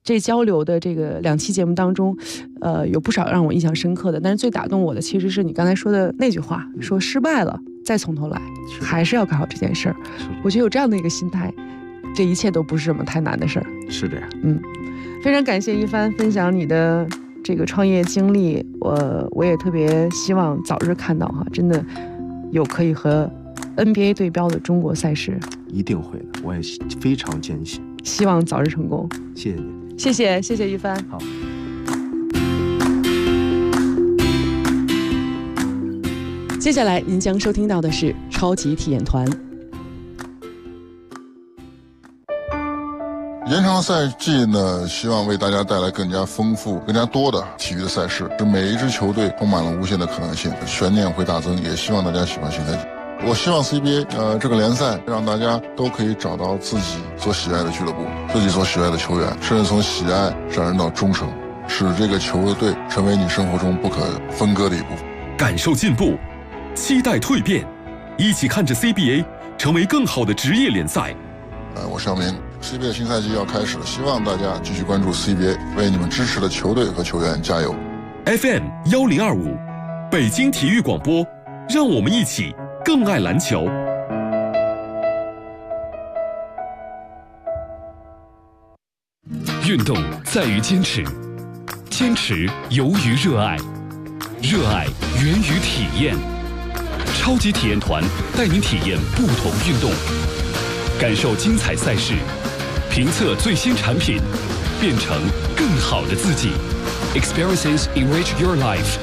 这交流的这个2期节目当中，有不少让我印象深刻的，但是最打动我的其实是你刚才说的那句话，说失败了再从头来，还是要搞好这件事儿。我觉得有这样的一个心态，这一切都不是什么太难的事儿。 是这样。 非常感谢一帆分享你的这个创业经历，我也特别希望早日看到真的有可以和 NBA 对标的中国赛事。 一定会的，我也非常坚信， 希望早日成功。 谢谢你。 谢谢一帆。 好。 接下来您将收听到的是超级体验团。 延长赛季呢，希望为大家带来更加丰富、更加多的体育的赛事，使每一支球队充满了无限的可能性，悬念会大增，也希望大家喜欢新赛季。我希望 CBA 这个联赛让大家都可以找到自己所喜爱的俱乐部，自己所喜爱的球员，甚至从喜爱上升到忠诚，使这个球队成为你生活中不可分割的一部分。 感受进步，期待蜕变，一起看着 CBA 成为更好的职业联赛。 我尚明 CBA 新赛季要开始了，希望大家继续关注 CBA， 为你们支持的球队和球员加油。 FM1025 北京体育广播，让我们一起更爱篮球。运动在于坚持，坚持由于热爱，热爱源于体验。超级体验团带您体验不同运动，感受精彩赛事，评测最新产品，变成更好的自己。Experiences enrich your life。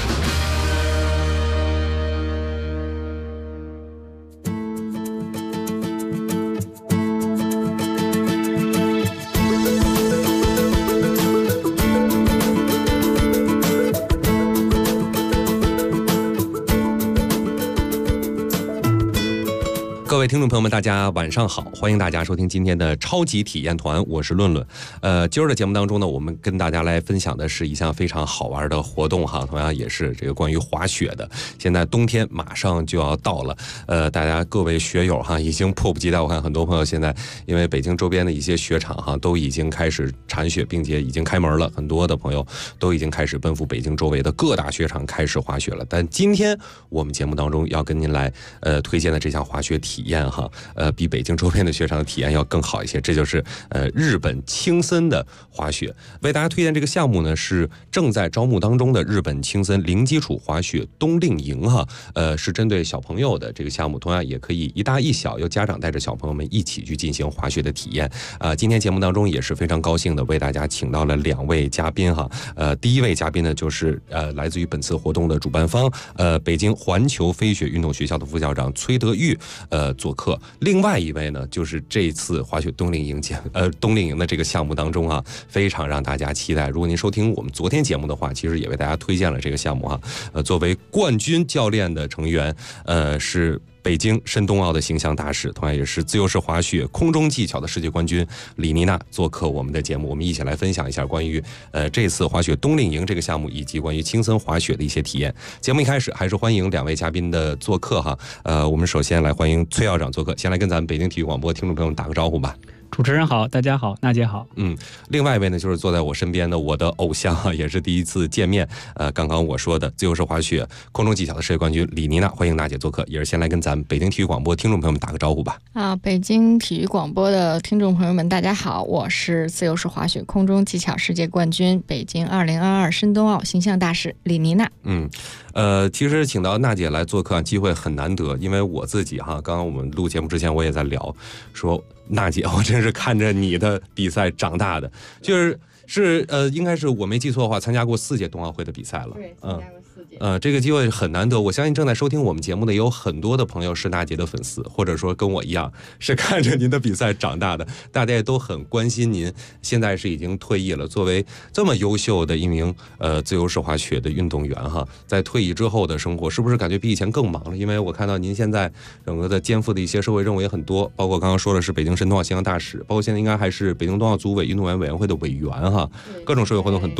各位听众朋友们，大家晚上好，欢迎大家收听今天的超级体验团，我是论论。今儿的节目当中呢，我们跟大家来分享的是一项非常好玩的活动哈，同样也是这个关于滑雪的。现在冬天马上就要到了，大家各位雪友哈，已经迫不及待。我看很多朋友现在因为北京周边的一些雪场哈，都已经开始铲雪，并且已经开门了，很多的朋友都已经开始奔赴北京周围的各大雪场开始滑雪了。但今天我们节目当中要跟您来推荐的这项滑雪体验哈，比北京周边的雪场的体验要更好一些。这就是日本青森的滑雪。为大家推荐这个项目呢，是正在招募当中的日本青森零基础滑雪冬令营哈，是针对小朋友的这个项目，同样也可以一大一小，由家长带着小朋友们一起去进行滑雪的体验。今天节目当中也是非常高兴的为大家请到了2位嘉宾哈，第一位嘉宾呢就是来自于本次活动的主办方北京环球飞雪运动学校的副校长崔德玉做客。另外一位呢，就是这次滑雪冬令营的这个项目当中啊，非常让大家期待。如果您收听我们昨天节目的话，其实也为大家推荐了这个项目哈。作为冠军教练的成员，是北京申冬奥的形象大使，同样也是自由式滑雪空中技巧的世界冠军李妮娜做客我们的节目，我们一起来分享一下关于这次滑雪冬令营这个项目以及关于青森滑雪的一些体验。节目一开始还是欢迎2位嘉宾的做客哈，我们首先来欢迎崔校长做客，先来跟咱们北京体育广播听众朋友们打个招呼吧。 主持人好，大家好，娜姐好。 另外一位呢，就是坐在我身边的我的偶像，也是第一次见面。刚刚我说的自由式滑雪空中技巧的世界冠军李妮娜，欢迎娜姐做客，也是先来跟咱们北京体育广播听众朋友们打个招呼吧。 北京体育广播的听众朋友们，大家好，我是自由式滑雪空中技巧世界冠军、北京2022申冬奥形象大使李妮娜。 其实请到娜姐来做客机会很难得，因为我自己哈，刚刚我们录节目之前我也在聊，说娜姐，我真是看着你的比赛长大的，应该是我没记错的话，参加过4届冬奥会的比赛了。 对，参加过4届。 这个机会很难得，我相信正在收听我们节目的有很多的朋友是娜姐的粉丝，或者说跟我一样是看着您的比赛长大的，大家也都很关心您。现在是已经退役了，作为这么优秀的一名自由式滑雪的运动员哈，在退役之后的生活是不是感觉比以前更忙了？因为我看到您现在整个的肩负的一些社会任务也很多，包括刚刚说的是北京申冬奥形象大使，包括现在应该还是北京冬奥组委运动员委员会的委员哈，各种社会活动很多。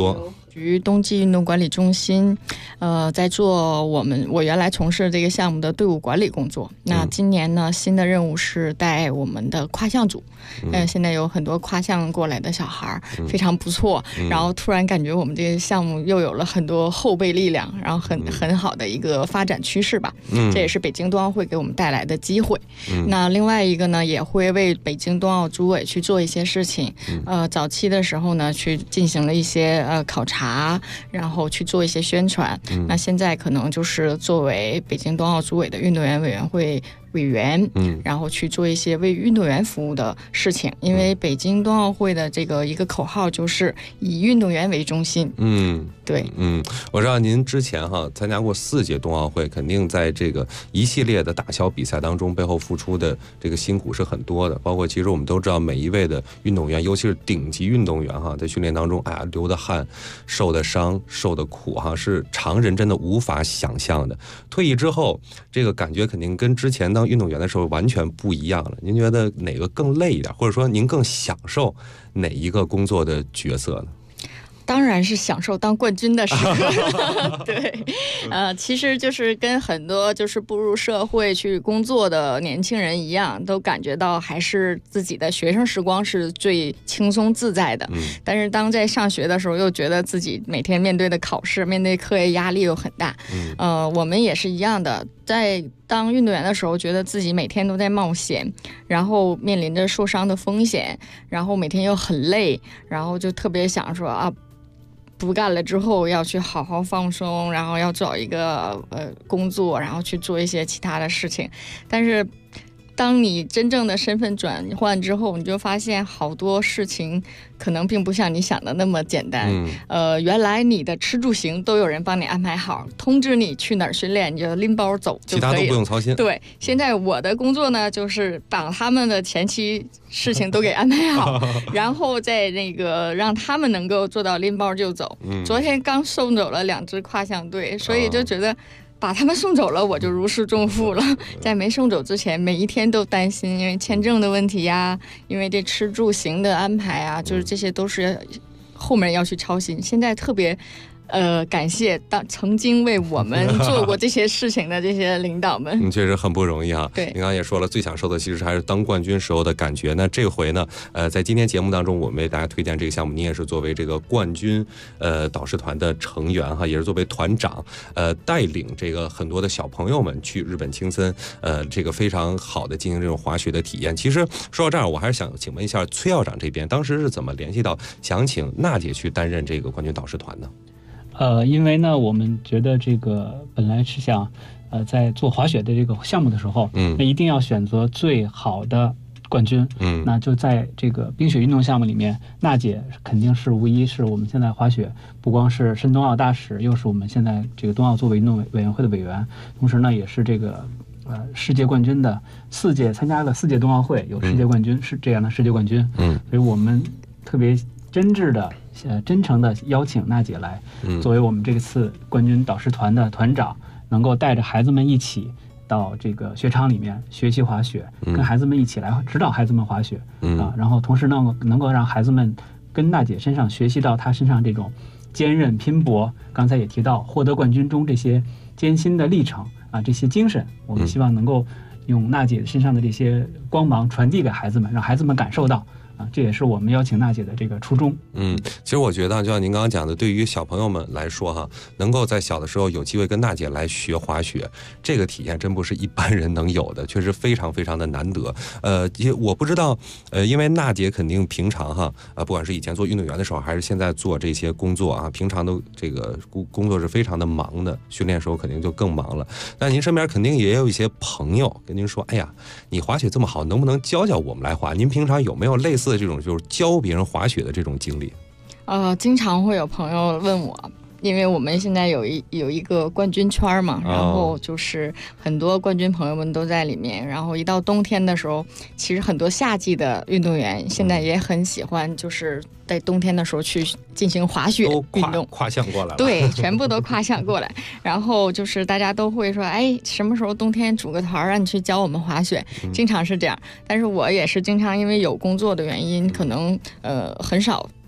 局冬季运动管理中心，在做我原来从事这个项目的队伍管理工作。那今年呢，新的任务是带我们的跨项组。现在有很多跨项过来的小孩，非常不错。然后突然感觉我们这个项目又有了很多后备力量，然后很好的一个发展趋势吧。这也是北京冬奥会给我们带来的机会。那另外一个呢，也会为北京冬奥组委去做一些事情。早期的时候呢，去进行了一些考察，然后去做一些宣传。那现在可能就是作为北京冬奥组委的运动员委员会委员，然后去做一些为运动员服务的事情。因为北京冬奥会的这个一个口号就是以运动员为中心。对， 我知道您之前参加过4届冬奥会，肯定在这个一系列的大小比赛当中，背后付出的这个辛苦是很多的。包括其实我们都知道，每一位的运动员，尤其是顶级运动员在训练当中，流的汗、受的伤、受的苦是常人真的无法想象的。退役之后，这个感觉肯定跟之前当运动员的时候完全不一样了。您觉得哪个更累一点，或者说您更享受哪一个工作的角色呢？ 当然是享受当冠军的时刻。对，其实就是跟很多就是步入社会去工作的年轻人一样，都感觉到还是自己的学生时光是最轻松自在的。但是当在上学的时候，又觉得自己每天面对的考试、面对课业压力又很大。我们也是一样的，在当运动员的时候，觉得自己每天都在冒险，然后面临着受伤的风险，然后每天又很累，然后就特别想说不干了之后要去好好放松，然后要找一个工作，然后去做一些其他的事情。但是当你真正的身份转换之后，你就发现好多事情可能并不像你想的那么简单。原来你的吃住行都有人帮你安排好，通知你去哪儿训练，你就拎包走就可以了， 其他都不用操心。 对，现在我的工作呢，就是把他们的前期事情都给安排好，然后再那个让他们能够做到拎包就走。昨天刚送走了2支跨项队，所以就觉得把他们送走了，我就如释重负了。在没送走之前，每一天都担心，因为签证的问题呀，因为这吃住行的安排啊，就是这些都是后面要去操心。现在特别感谢曾经为我们做过这些事情的这些领导们。 确实很不容易对， 您刚刚也说了，最享受的其实还是当冠军时候的感觉。那这回呢，在今天节目当中，我们为大家推荐这个项目，您也是作为这个冠军导师团的成员也是作为团长，带领这个很多的小朋友们去日本青森，这个非常好的进行这种滑雪的体验。其实说到这儿，我还是想请问一下崔校长这边，当时是怎么联系到想请娜姐去担任这个冠军导师团呢？ 因为呢，我们觉得这个本来是想，在做滑雪的这个项目的时候，那一定要选择最好的冠军。那就在这个冰雪运动项目里面，娜姐肯定是无疑是我们现在滑雪不光是申冬奥大使，又是我们现在这个冬奥作为运动委员会的委员，同时呢，也是这个世界冠军的4届参加了4届冬奥会，有世界冠军是这样的世界冠军。所以我们特别真诚的邀请娜姐来，作为我们这次冠军导师团的团长，能够带着孩子们一起到这个雪场里面学习滑雪，跟孩子们一起来指导孩子们滑雪然后同时呢，能够让孩子们跟娜姐身上学习到她身上这种坚韧拼搏，刚才也提到获得冠军中这些艰辛的历程这些精神，我们希望能够用娜姐身上的这些光芒传递给孩子们，让孩子们感受到。这也是我们邀请娜姐的这个初衷。 其实我觉得就像您刚刚讲的，对于小朋友们来说能够在小的时候有机会跟娜姐来学滑雪，这个体验真不是一般人能有的，确实非常非常的难得。我不知道因为娜姐肯定平常不管是以前做运动员的时候，还是现在做这些工作平常都这个工作是非常的忙的，训练的时候肯定就更忙了。但您身边肯定也有一些朋友跟您说，哎呀，你滑雪这么好，能不能教教我们来滑？您平常有没有类似的这种就是教别人滑雪的这种经历？ 经常会有朋友问我，因为我们现在有一个冠军圈嘛，然后就是很多冠军朋友们都在里面，然后一到冬天的时候，其实很多夏季的运动员现在也很喜欢，就是在冬天的时候去进行滑雪运动， 跨项过来了， 对，全部都跨项过来。然后就是大家都会说，哎，什么时候冬天组个团让你去教我们滑雪？经常是这样。但是我也是经常因为有工作的原因，可能很少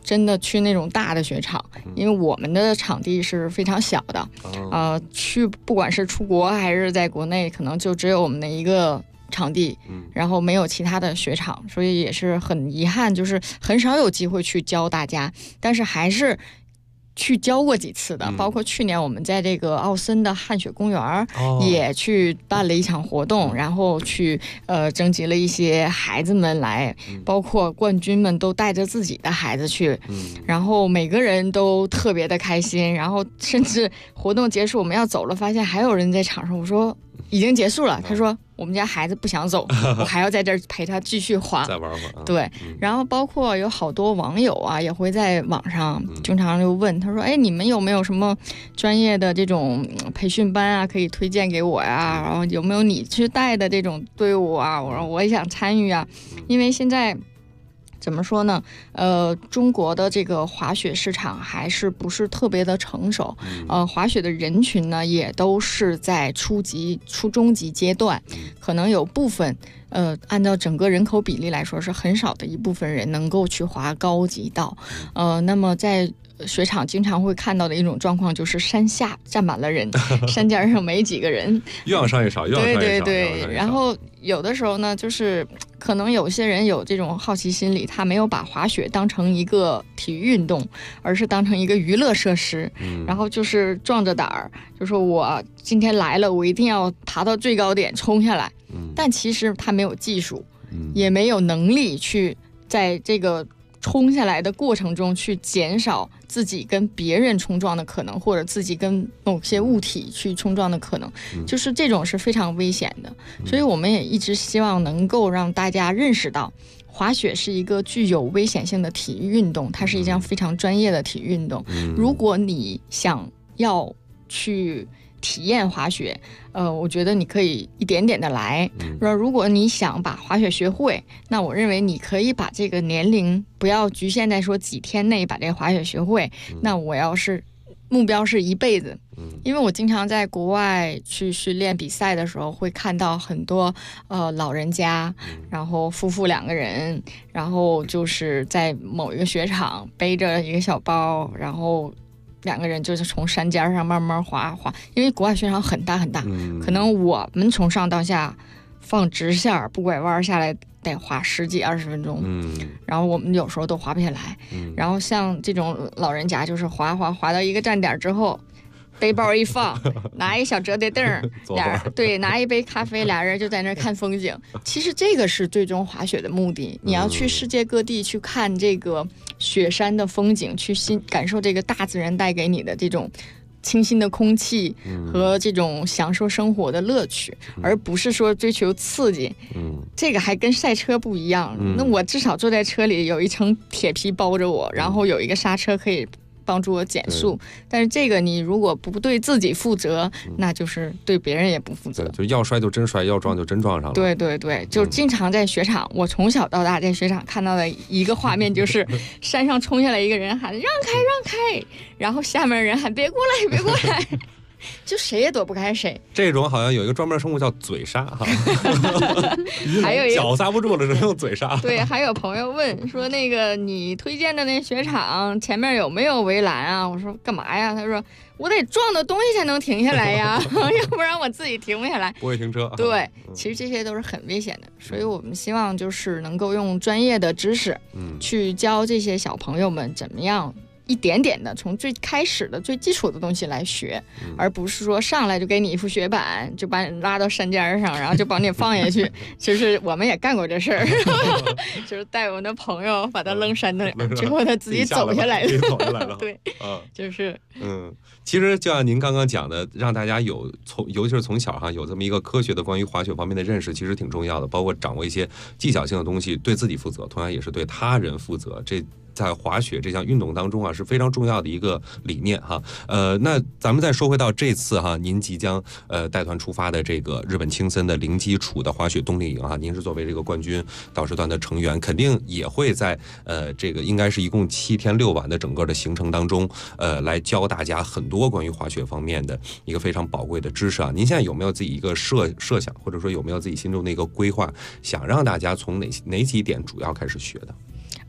真的去那种大的雪场，因为我们的场地是非常小的，去不管是出国还是在国内，可能就只有我们的一个场地，然后没有其他的雪场，所以也是很遗憾，就是很少有机会去教大家，但是还是去教过几次的，包括去年我们在这个奥森的汗雪公园也去办了一场活动，然后去征集了一些孩子们来，包括冠军们都带着自己的孩子去，然后每个人都特别的开心，然后甚至活动结束我们要走了，发现还有人在场上，我说已经结束了，他说我们家孩子不想走，我还要在这儿陪他继续滑， 再玩会儿。 对，然后包括有好多网友啊，也会在网上经常就问，他说：“哎，你们有没有什么专业的这种培训班啊，可以推荐给我呀？然后有没有你去带的这种队伍啊？我说我也想参与啊，因为现在。”怎么说呢？中国的这个滑雪市场还是不是特别的成熟。滑雪的人群呢，也都是在初中级阶段，可能有部分，按照整个人口比例来说，是很少的一部分人能够去滑高级道。那么在雪场经常会看到的一种状况就是山下站满了人，山尖上没几个人， 越往上越少，越往上越少。 对对对，然后有的时候呢，就是可能有些人有这种好奇心理，他没有把滑雪当成一个体育运动，而是当成一个娱乐设施，然后就是壮着胆儿，就说我今天来了，我一定要爬到最高点冲下来。但其实他没有技术，也没有能力去在这个冲下来的过程中去减少自己跟别人冲撞的可能，或者自己跟某些物体去冲撞的可能，就是这种是非常危险的。所以我们也一直希望能够让大家认识到，滑雪是一个具有危险性的体育运动，它是一项非常专业的体育运动。如果你想要去体验滑雪，我觉得你可以一点点的来。如果你想把滑雪学会，那我认为你可以把这个年龄不要局限在说几天内把这个滑雪学会。那我要是目标是一辈子，因为我经常在国外去训练比赛的时候，会看到很多老人家，然后夫妇两个人，然后就是在某一个雪场背着一个小包，然后两个人就是从山尖上慢慢滑，因为国外雪场很大很大，可能我们从上到下放直线不拐弯下来得滑10几20分钟，然后我们有时候都滑不下来，然后像这种老人家就是滑到一个站点之后，背包一放，拿一小折叠凳，拿一杯咖啡，俩人就在那儿看风景。其实这个是最终滑雪的目的，你要去世界各地去看这个雪山的风景，去感受这个大自然带给你的这种清新的空气和这种享受生活的乐趣，而不是说追求刺激。这个还跟赛车不一样。那我至少坐在车里有一层铁皮包着我，然后有一个刹车可以帮助我减速，但是这个你如果不对自己负责，那就是对别人也不负责。 就要摔就真摔，要撞就真撞上了。 对对对，就经常在雪场，我从小到大在雪场看到的一个画面就是山上冲下来一个人喊让开让开，然后下面人喊别过来别过来，就谁也躲不开谁。 这种好像有一个专门生物叫嘴刹哈， 还有一个脚刹不住了，只能用嘴刹。 对，还有朋友问说那个你推荐的那雪场前面有没有围栏啊？我说干嘛呀？他说我得撞到东西才能停下来呀，要不然我自己停不下来。 不会停车。 对，其实这些都是很危险的，所以我们希望就是能够用专业的知识，去教这些小朋友们怎么样一点点的从最开始的最基础的东西来学，而不是说上来就给你一副雪板，就把你拉到山尖上，然后就把你放下去。就是我们也干过这事儿，就是带我们的朋友把他扔山里，最后他自己走下来了。对，就是其实就像您刚刚讲的，让大家尤其是从小有这么一个科学的关于滑雪方面的认识，其实挺重要的。包括掌握一些技巧性的东西，对自己负责，同样也是对他人负责。这在滑雪这项运动当中是非常重要的一个理念哈。那咱们再说回到这次您即将带团出发的这个日本青森的零基础的滑雪冬令营您是作为这个冠军导师团的成员，肯定也会在这个应该是一共7天6晚的整个的行程当中来教大家很多关于滑雪方面的一个非常宝贵的知识您现在有没有自己一个设想，或者说有没有自己心中的一个规划，想让大家从哪几点主要开始学的？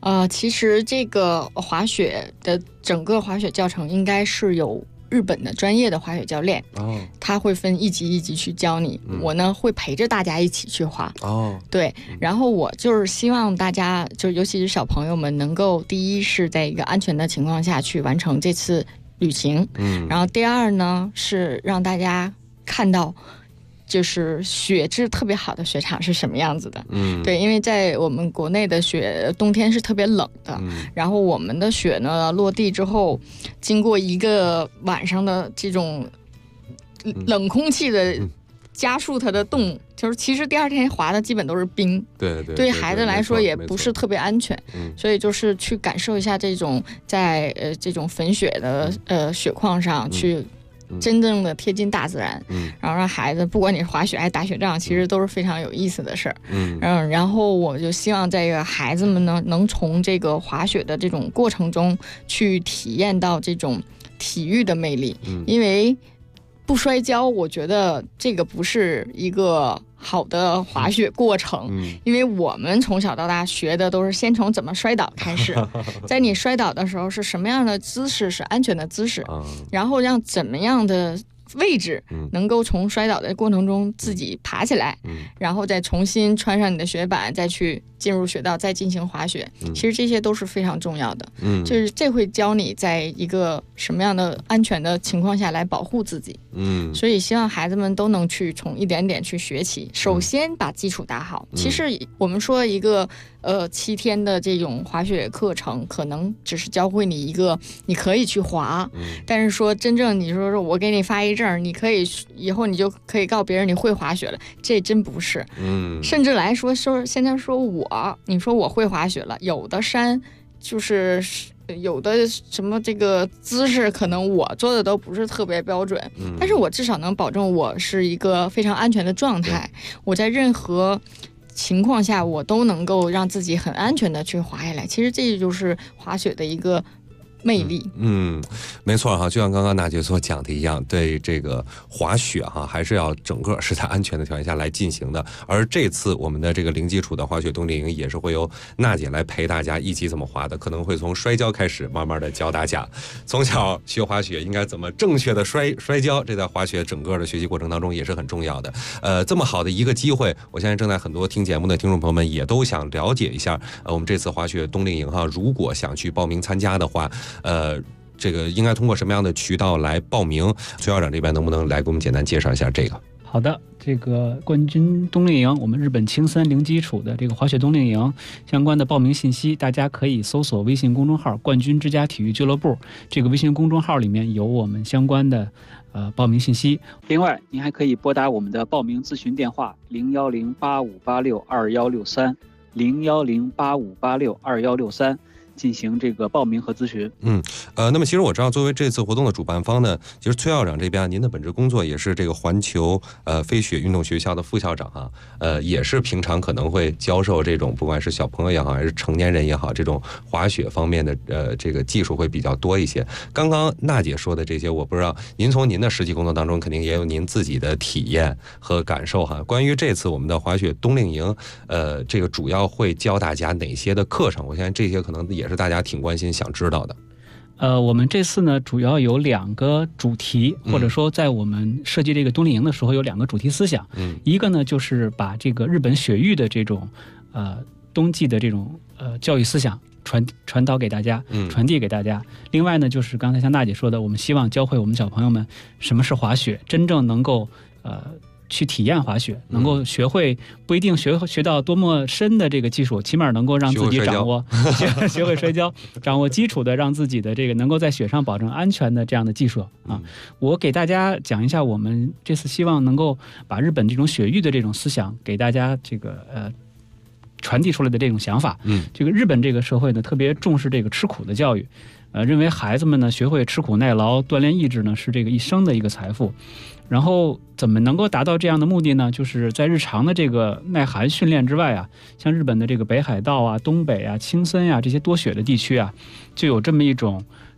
其实这个滑雪的整个滑雪教程应该是有日本的专业的滑雪教练，他会分一级一级去教你，我呢会陪着大家一起去滑，对，然后我就是希望大家，就尤其是小朋友们，能够第一是在一个安全的情况下去完成这次旅行，然后第二呢是让大家看到就是雪质特别好的雪场是什么样子的，对，因为在我们国内的雪冬天是特别冷的，然后我们的雪呢落地之后，经过一个晚上的这种冷空气的加速它的冻，就是其实第二天滑的基本都是冰，对孩子来说也不是特别安全，所以就是去感受一下这种在这种粉雪的雪况上去真正的贴近大自然，然后让孩子不管你是滑雪还是打雪仗，其实都是非常有意思的事儿，然后我就希望这个孩子们呢能从这个滑雪的这种过程中去体验到这种体育的魅力，因为不摔跤，我觉得这个不是一个好的滑雪过程，因为我们从小到大学的都是先从怎么摔倒开始，在你摔倒的时候是什么样的姿势是安全的姿势，然后让怎么样的位置能够从摔倒的过程中自己爬起来，然后再重新穿上你的雪板，再去进入雪道，再进行滑雪，其实这些都是非常重要的，就是这会教你在一个什么样的安全的情况下来保护自己，所以希望孩子们都能去从一点点去学起，首先把基础打好，其实我们说一个7天的这种滑雪课程可能只是教会你一个你可以去滑，但是说真正你说我给你发一证，你可以以后你就可以告别人你会滑雪了，这真不是，甚至来说现在说你说我会滑雪了，有的山就是有的什么这个姿势可能我做的都不是特别标准，但是我至少能保证我是一个非常安全的状态，我在任何情况下我都能够让自己很安全的去滑下来，其实这就是滑雪的一个魅力。 没错哈，就像刚刚娜姐所讲的一样，对这个滑雪哈，还是要整个是在安全的条件下来进行的。而这次我们的这个零基础的滑雪冬令营也是会由娜姐来陪大家一起怎么滑的，可能会从摔跤开始，慢慢的教大家从小学滑雪应该怎么正确的摔跤，这在滑雪整个的学习过程当中也是很重要的。这么好的一个机会，我相信正在很多听节目的听众朋友们也都想了解一下，我们这次滑雪冬令营哈，如果想去报名参加的话，这个应该通过什么样的渠道来报名？崔校长这边能不能来给我们简单介绍一下这个？ 好的，这个冠军冬令营，我们日本青森零基础的这个滑雪冬令营相关的报名信息，大家可以搜索微信公众号"冠军之家体育俱乐部"，这个微信公众号里面有我们相关的报名信息。另外，您还可以拨打我们的报名咨询电话01085862163 01085862163。进行这个报名和咨询。 那么其实我知道，作为这次活动的主办方呢，其实崔校长这边您的本职工作也是这个环球飞雪运动学校的副校长啊，也是平常可能会教授这种不管是小朋友也好，还是成年人也好，这种滑雪方面的这个技术会比较多一些。刚刚娜姐说的这些，我不知道您从您的实际工作当中肯定也有您自己的体验和感受哈。关于这次我们的滑雪冬令营，这个主要会教大家哪些的课程？我相信这些可能也是大家挺关心想知道的。 我们这次呢主要有2个主题，或者说在我们设计这个冬令营的时候有2个主题思想。一个呢就是把这个日本雪域的这种冬季的这种教育思想传导给大家，传递给大家。另外呢就是刚才像娜姐说的，我们希望教会我们小朋友们什么是滑雪，真正能够去体验滑雪，能够学会，不一定学到多么深的这个技术，起码能够让自己掌握学会摔跤，掌握基础的，让自己的这个能够在雪上保证安全的这样的技术啊。我给大家讲一下，我们这次希望能够把日本这种雪域的这种思想给大家这个传递出来的这种想法。这个日本这个社会呢特别重视这个吃苦的教育，认为孩子们呢学会吃苦耐劳，锻炼意志呢是这个一生的一个财富。然后怎么能够达到这样的目的呢？就是在日常的这个耐寒训练之外啊，像日本的这个北海道啊、东北啊、青森啊这些多雪的地区啊，就有这么一种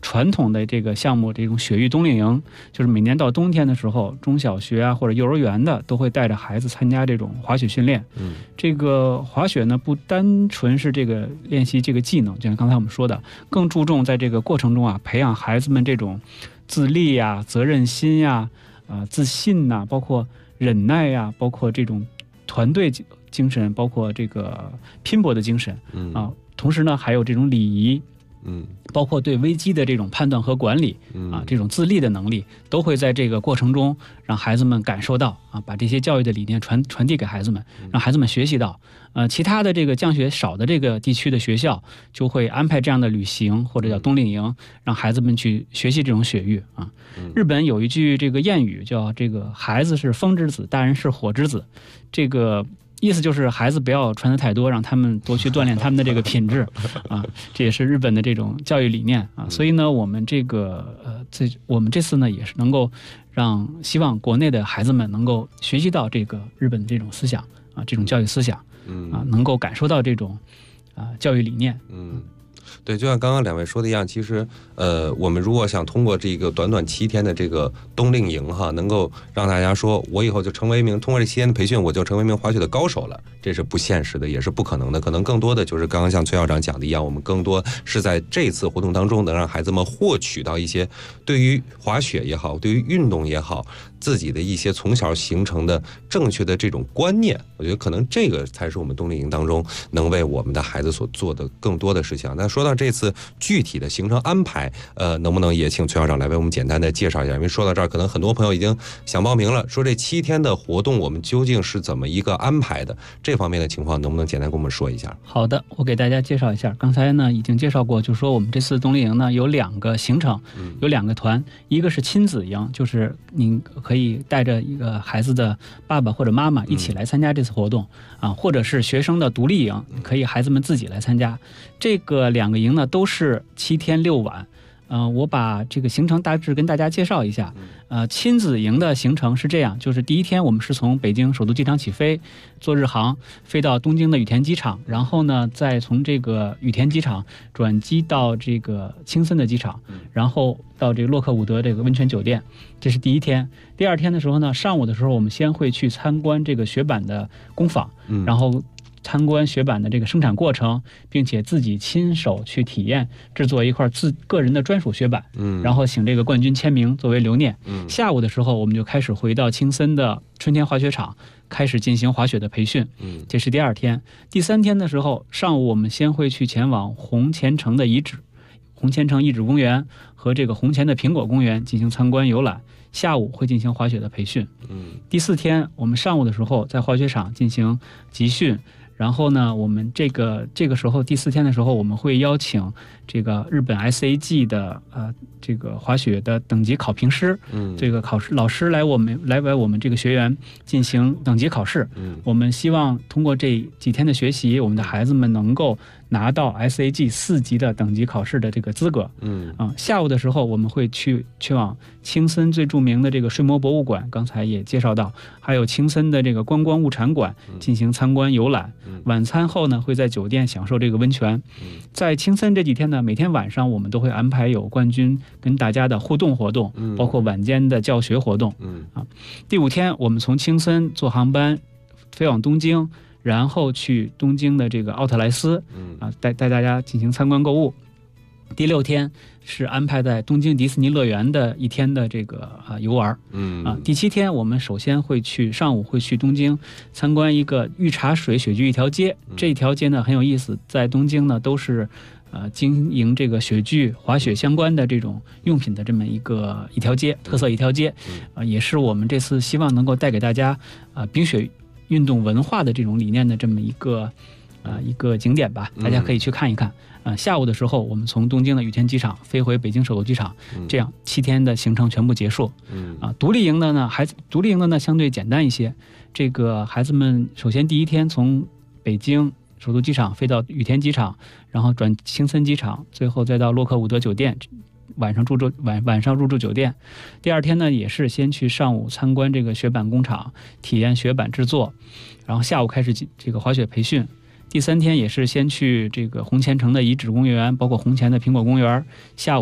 传统的这个项目，这种雪域冬令营，就是每年到冬天的时候，中小学啊或者幼儿园的都会带着孩子参加这种滑雪训练。这个滑雪呢，不单纯是这个练习这个技能，就像刚才我们说的，更注重在这个过程中啊，培养孩子们这种自立呀、责任心呀、自信呐，包括忍耐呀，包括这种团队精神，包括这个拼搏的精神同时呢，还有这种礼仪，包括对危机的这种判断和管理这种自立的能力，都会在这个过程中让孩子们感受到把这些教育的理念传递给孩子们，让孩子们学习到。其他的这个降雪少的这个地区的学校就会安排这样的旅行或者叫冬令营，让孩子们去学习这种雪域日本有一句这个谚语叫这个孩子是风之子，大人是火之子，这个意思就是孩子不要穿得太多，让他们多去锻炼他们的这个品质这也是日本的这种教育理念所以呢，我们这个我们这次呢也是能够希望国内的孩子们能够学习到这个日本的这种思想这种教育思想能够感受到这种教育理念。 对，就像刚刚两位说的一样，其实我们如果想通过这个短短7天的这个冬令营能够让大家说我以后就成为通过这7天的培训我就成为一名滑雪的高手了，这是不现实的，也是不可能的。可能更多的就是刚刚像崔校长讲的一样，我们更多是在这次活动当中能让孩子们获取到一些对于滑雪也好，对于运动也好，自己的一些从小形成的正确的这种观念。我觉得可能这个才是我们冬令营当中能为我们的孩子所做的更多的事情。那说到这次具体的行程安排，能不能也请崔校长来为我们简单的介绍一下？因为说到这儿，可能很多朋友已经想报名了，说这7天的活动我们究竟是怎么一个安排的？这方面的情况能不能简单跟我们说一下？ 好的，我给大家介绍一下。刚才呢已经介绍过，就是说我们这次冬令营呢有2个行程，有2个团，一个是亲子营，就是您可以带着一个孩子的爸爸或者妈妈一起来参加这次活动或者是学生的独立营，可以孩子们自己来参加。这个2个营呢都是7天6晚。我把这个行程大致跟大家介绍一下。亲子营的行程是这样，就是第一天我们是从北京首都机场起飞，坐日航飞到东京的羽田机场，然后呢再从这个羽田机场转机到这个青森的机场，然后到这个洛克伍德这个温泉酒店，这是第一天。第二天的时候呢，上午的时候我们先会去参观这个雪板的工坊，然后参观雪板的这个生产过程，并且自己亲手去体验制作一块个人的专属雪板，然后请这个冠军签名作为留念。下午的时候我们就开始回到青森的春天滑雪场，开始进行滑雪的培训。这是第2天。第3天的时候，上午我们先会去前往红前城的遗址，红前城遗址公园和这个红前的苹果公园进行参观游览，下午会进行滑雪的培训。第4天我们上午的时候在滑雪场进行集训，然后呢，我们这个时候第4天的时候，我们会邀请这个日本 SAG 的这个滑雪的等级考评师，这个考试老师来为我们这个学员进行等级考试。我们希望通过这几天的学习，我们的孩子们能够拿到 SAG 4级的等级考试的这个资格。下午的时候我们会去往青森最著名的这个睡魔博物馆，刚才也介绍到，还有青森的这个观光物产馆进行参观游览。晚餐后呢，会在酒店享受这个温泉。在青森这几天呢，每天晚上我们都会安排有冠军跟大家的互动活动，包括晚间的教学活动。第5天我们从青森坐航班飞往东京，然后去东京的这个奥特莱斯带大家进行参观购物。第6天是安排在东京迪士尼乐园的1天的这个游玩。第7天我们首先上午会去东京参观一个御茶水雪具一条街。这一条街呢很有意思，在东京呢都是经营这个雪具滑雪相关的这种用品的这么一条街，特色一条街。也是我们这次希望能够带给大家冰雪运动文化的这种理念的这么一个景点吧，大家可以去看一看。下午的时候我们从东京的羽田机场飞回北京首都机场，这样7天的行程全部结束。独立营的呢相对简单一些。这个孩子们首先第1天从北京首都机场飞到羽田机场，然后转青森机场，最后再到洛克伍德酒店，晚上入住酒店。第2天呢也是先去上午参观这个雪板工厂，体验雪板制作，然后下午开始这个滑雪培训。第3天也是先去这个红前城的遗址公园，包括红前的苹果公园，下午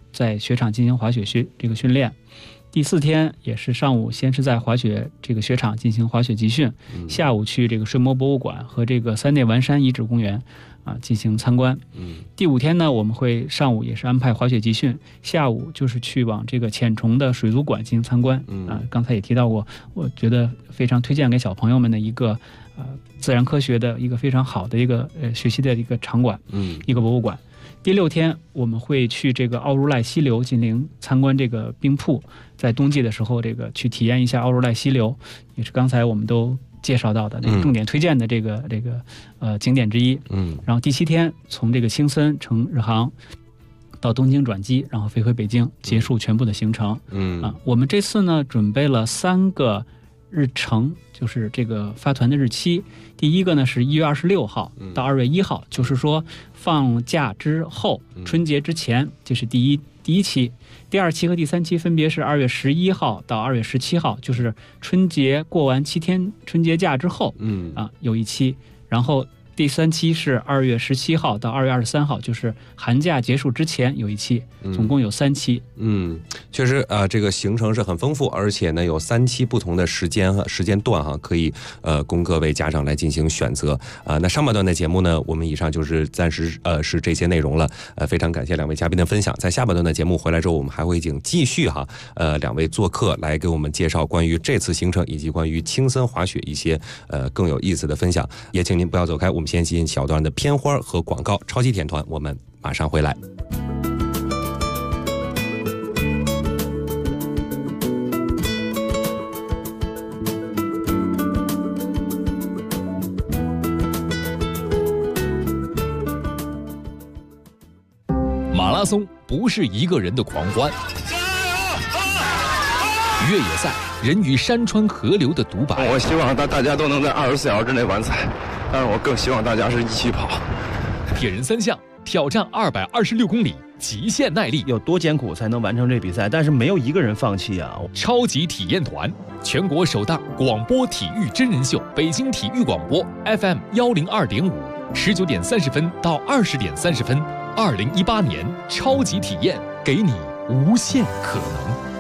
在雪场进行滑雪这个训练。第4天也是上午先是在滑雪这个雪场进行滑雪集训，下午去这个睡魔博物馆和这个3内完山遗址公园进行参观。第5天呢，我们会上午也是安排滑雪集训，下午就是去往这个浅虫的水族馆进行参观。刚才也提到过，我觉得非常推荐给小朋友们的一个自然科学的一个非常好的一个学习的一个场馆，一个博物馆。第6天我们会去这个奥如赖溪流进行参观这个冰瀑，在冬季的时候这个去体验一下奥如赖溪流，也是刚才我们都介绍到的那个重点推荐的这个景点之一。然后第7天从这个青森乘日航到东京转机，然后飞回北京，结束全部的行程。我们这次呢准备了3个日程，就是这个发团的日期。第一个呢是1月26号到2月1号，就是说放假之后，春节之前，这是第一期。第2期和第3期分别是2月11号到2月17号，就是春节过完7天春节假之后，有一期。然后第3期是2月17号到2月23号，就是寒假结束之前有一期，总共有3期。 确实这个行程是很丰富，而且呢有3期不同的时间段可以供各位家长来进行选择。那上半段的节目呢，我们以上就是暂时是这些内容了。非常感谢2位嘉宾的分享。在下半段的节目回来之后，我们还会继续2位做客来给我们介绍关于这次行程以及关于青森滑雪一些更有意思的分享。也请您不要走开，我们先进小段的片花和广告。超级体验团，我们马上回来。 马拉松不是一个人的狂欢，越野赛人与山川河流的独白。 我希望大家都能在24小时之内完赛，但是我更希望大家是一起跑。 铁人3项挑战226公里，极限耐力， 有多艰苦才能完成这比赛？但是没有一个人放弃啊！ 超级体验团，全国首档广播体育真人秀，北京体育广播 FM 102.5，19点30分到20点30分。2018年超级体验，给你无限可能。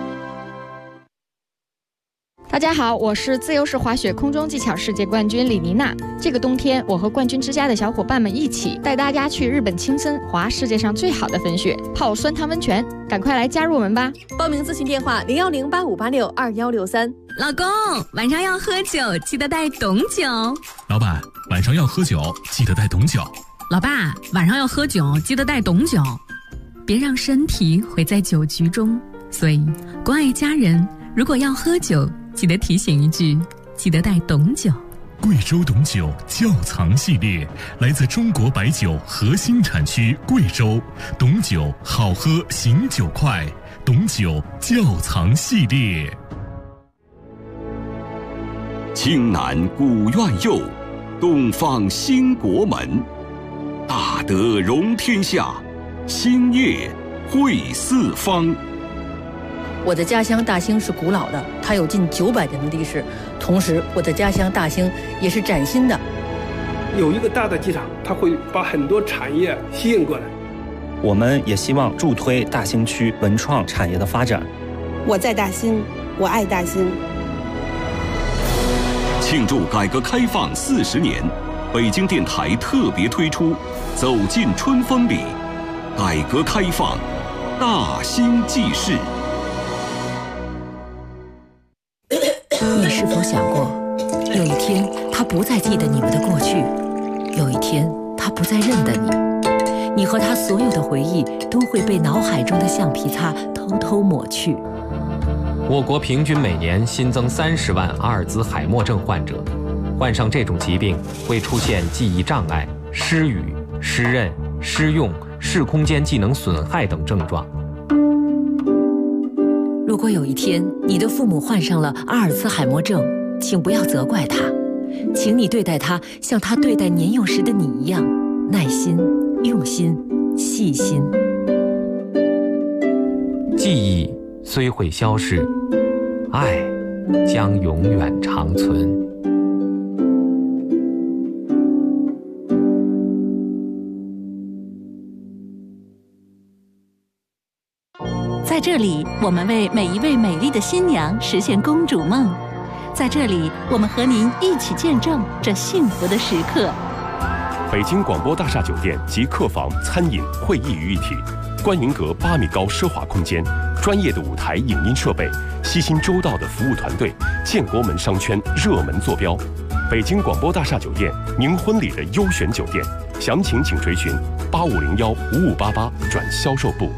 大家好，我是自由式滑雪空中技巧世界冠军李妮娜。这个冬天，我和冠军之家的小伙伴们一起带大家去日本青森滑世界上最好的粉雪，泡酸汤温泉，赶快来加入我们吧！ 报名咨询电话01085862163。 老公，晚上要喝酒，记得带懂酒。 老板，晚上要喝酒，记得带懂酒。 老爸，晚上要喝酒，记得带懂酒。别让身体毁在酒局中。所以，关爱家人，如果要喝酒，记得提醒一句，记得带懂酒。 贵州懂酒窖藏系列，来自中国白酒核心产区贵州，懂酒好喝，醒酒快，懂酒窖藏系列。 青南古院右，东方兴国门，大德容天下，兴业惠四方。 我的家乡大兴是古老的，它有近900年的历史。同时，我的家乡大兴也是崭新的。 有一个大的机场，它会把很多产业吸引过来。 我们也希望助推大兴区文创产业的发展。 我在大兴，我爱大兴。 庆祝改革开放40年，北京电台特别推出《走进春风里》，改革开放，大兴记事。 你是否想过，有一天他不再记得你们的过去，有一天他不再认得你，你和他所有的回忆都会被脑海中的橡皮擦偷偷抹去。 我国平均每年新增30万阿尔兹海默症患者，患上这种疾病会出现记忆障碍、失语、失认、失用、视空间技能损害等症状。 如果有一天你的父母患上了阿尔兹海默症，请不要责怪他，请你对待他像他对待年幼时的你一样，耐心、用心、细心。 记忆虽会消逝，爱将永远长存。 在这里，我们为每一位美丽的新娘实现公主梦。在这里，我们和您一起见证这幸福的时刻。 北京广播大厦酒店集客房、餐饮、会议于一体，观云阁8米高奢华空间，专业的舞台影音设备，悉心周到的服务团队，建国门商圈热门坐标。北京广播大厦酒店，您婚礼的优选酒店，详情请垂询8501-5588转销售部。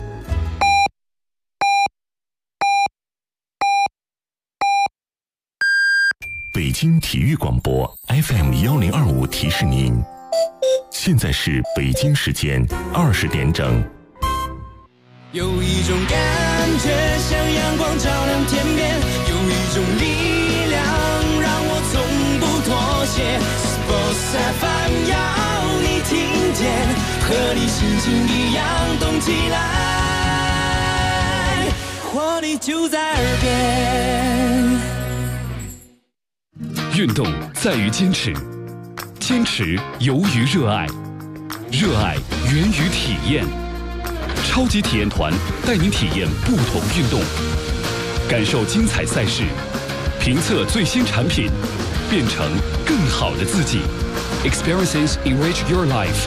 北京体育广播 FM1025提示您，现在是北京时间20点整。 有一种感觉像阳光照亮天边，有一种力量让我从不妥协。Sports FM 要你听见，和你心情一样动起来，活力就在耳边。 运动在于坚持，坚持由于热爱，热爱源于体验。超级体验团带您体验不同运动，感受精彩赛事，评测最新产品，变成更好的自己。Experiences enrich your life。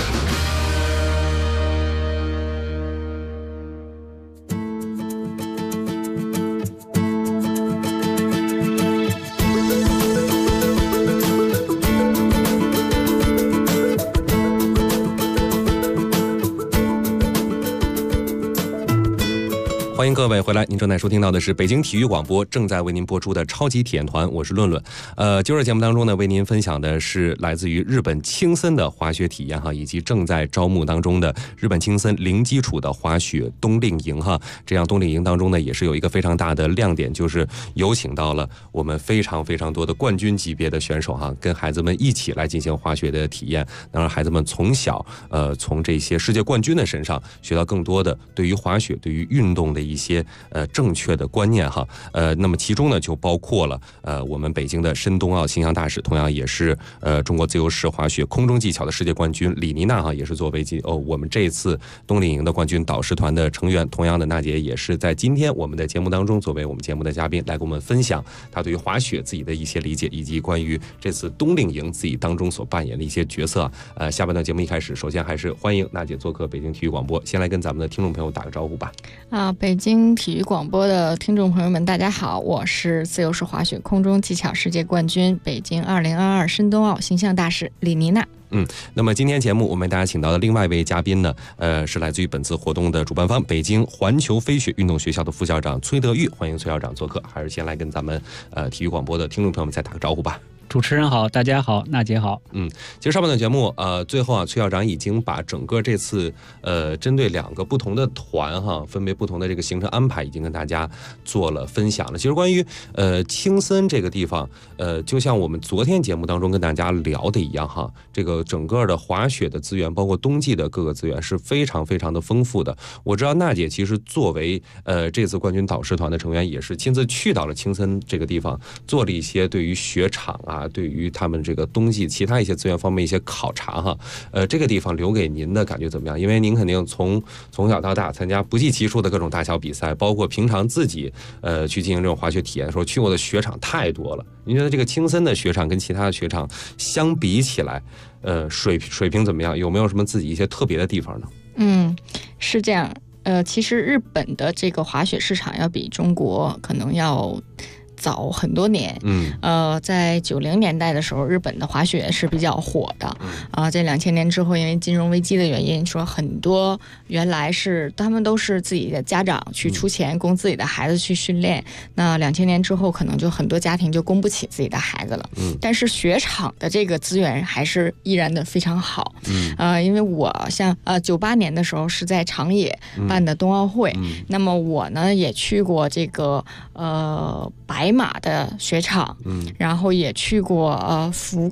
欢迎各位回来，您正在收听到的是北京体育广播正在为您播出的超级体验团，我是论论。今儿节目当中呢，为您分享的是来自于日本青森的滑雪体验哈，以及正在招募当中的日本青森零基础的滑雪冬令营哈。这样冬令营当中呢，也是有一个非常大的亮点，就是有请到了我们非常非常多的冠军级别的选手哈，跟孩子们一起来进行滑雪的体验，能让孩子们从小从这些世界冠军的身上学到更多的对于滑雪、对于运动的一些正确的观念哈。那么其中呢就包括了我们北京的申冬奥形象大使，同样也是中国自由式滑雪空中技巧的世界冠军李妮娜哈，也是作为我们这次冬令营的冠军导师团的成员。同样的，娜姐也是在今天我们的节目当中作为我们节目的嘉宾来跟我们分享她对于滑雪自己的一些理解，以及关于这次冬令营自己当中所扮演的一些角色。下半段节目一开始，首先还是欢迎娜姐做客北京体育广播，先来跟咱们的听众朋友打个招呼吧。 北京体育广播的听众朋友们大家好，我是自由式滑雪空中技巧世界冠军、北京2022申冬奥形象大使李妮娜。 那么今天节目我们为大家请到的另外一位嘉宾呢，是来自于本次活动的主办方北京环球飞雪运动学校的副校长崔德玉，欢迎崔校长做客。还是先来跟咱们体育广播的听众朋友们再打个招呼吧。 主持人好，大家好，娜姐好。 其实上半段节目最后崔校长已经把整个这次针对2个不同的团哈，分别不同的这个行程安排已经跟大家做了分享了。其实关于青森这个地方，就像我们昨天节目当中跟大家聊的一样哈，这个整个的滑雪的资源，包括冬季的各个资源是非常非常的丰富的。我知道娜姐其实作为这次冠军导师团的成员，也是亲自去到了青森这个地方，做了一些对于雪场对于他们这个冬季其他一些资源方面一些考察哈。这个地方留给您的感觉怎么样？因为您肯定从小到大参加不计其数的各种大小比赛，包括平常自己去进行这种滑雪体验的时候，去过的雪场太多了。您觉得这个青森的雪场跟其他的雪场相比起来，水平怎么样？有没有什么自己一些特别的地方呢？ 是这样。其实日本的这个滑雪市场要比中国可能要早很多年。在90年代的时候，日本的滑雪是比较火的。在2000年之后，因为金融危机的原因，说很多原来是他们都是自己的家长去出钱供自己的孩子去训练。那2000年之后，可能就很多家庭就供不起自己的孩子了。但是雪场的这个资源还是依然的非常好。因为我像98年的时候是在长野办的冬奥会，那么我呢也去过这个白马的雪场，然后也去过福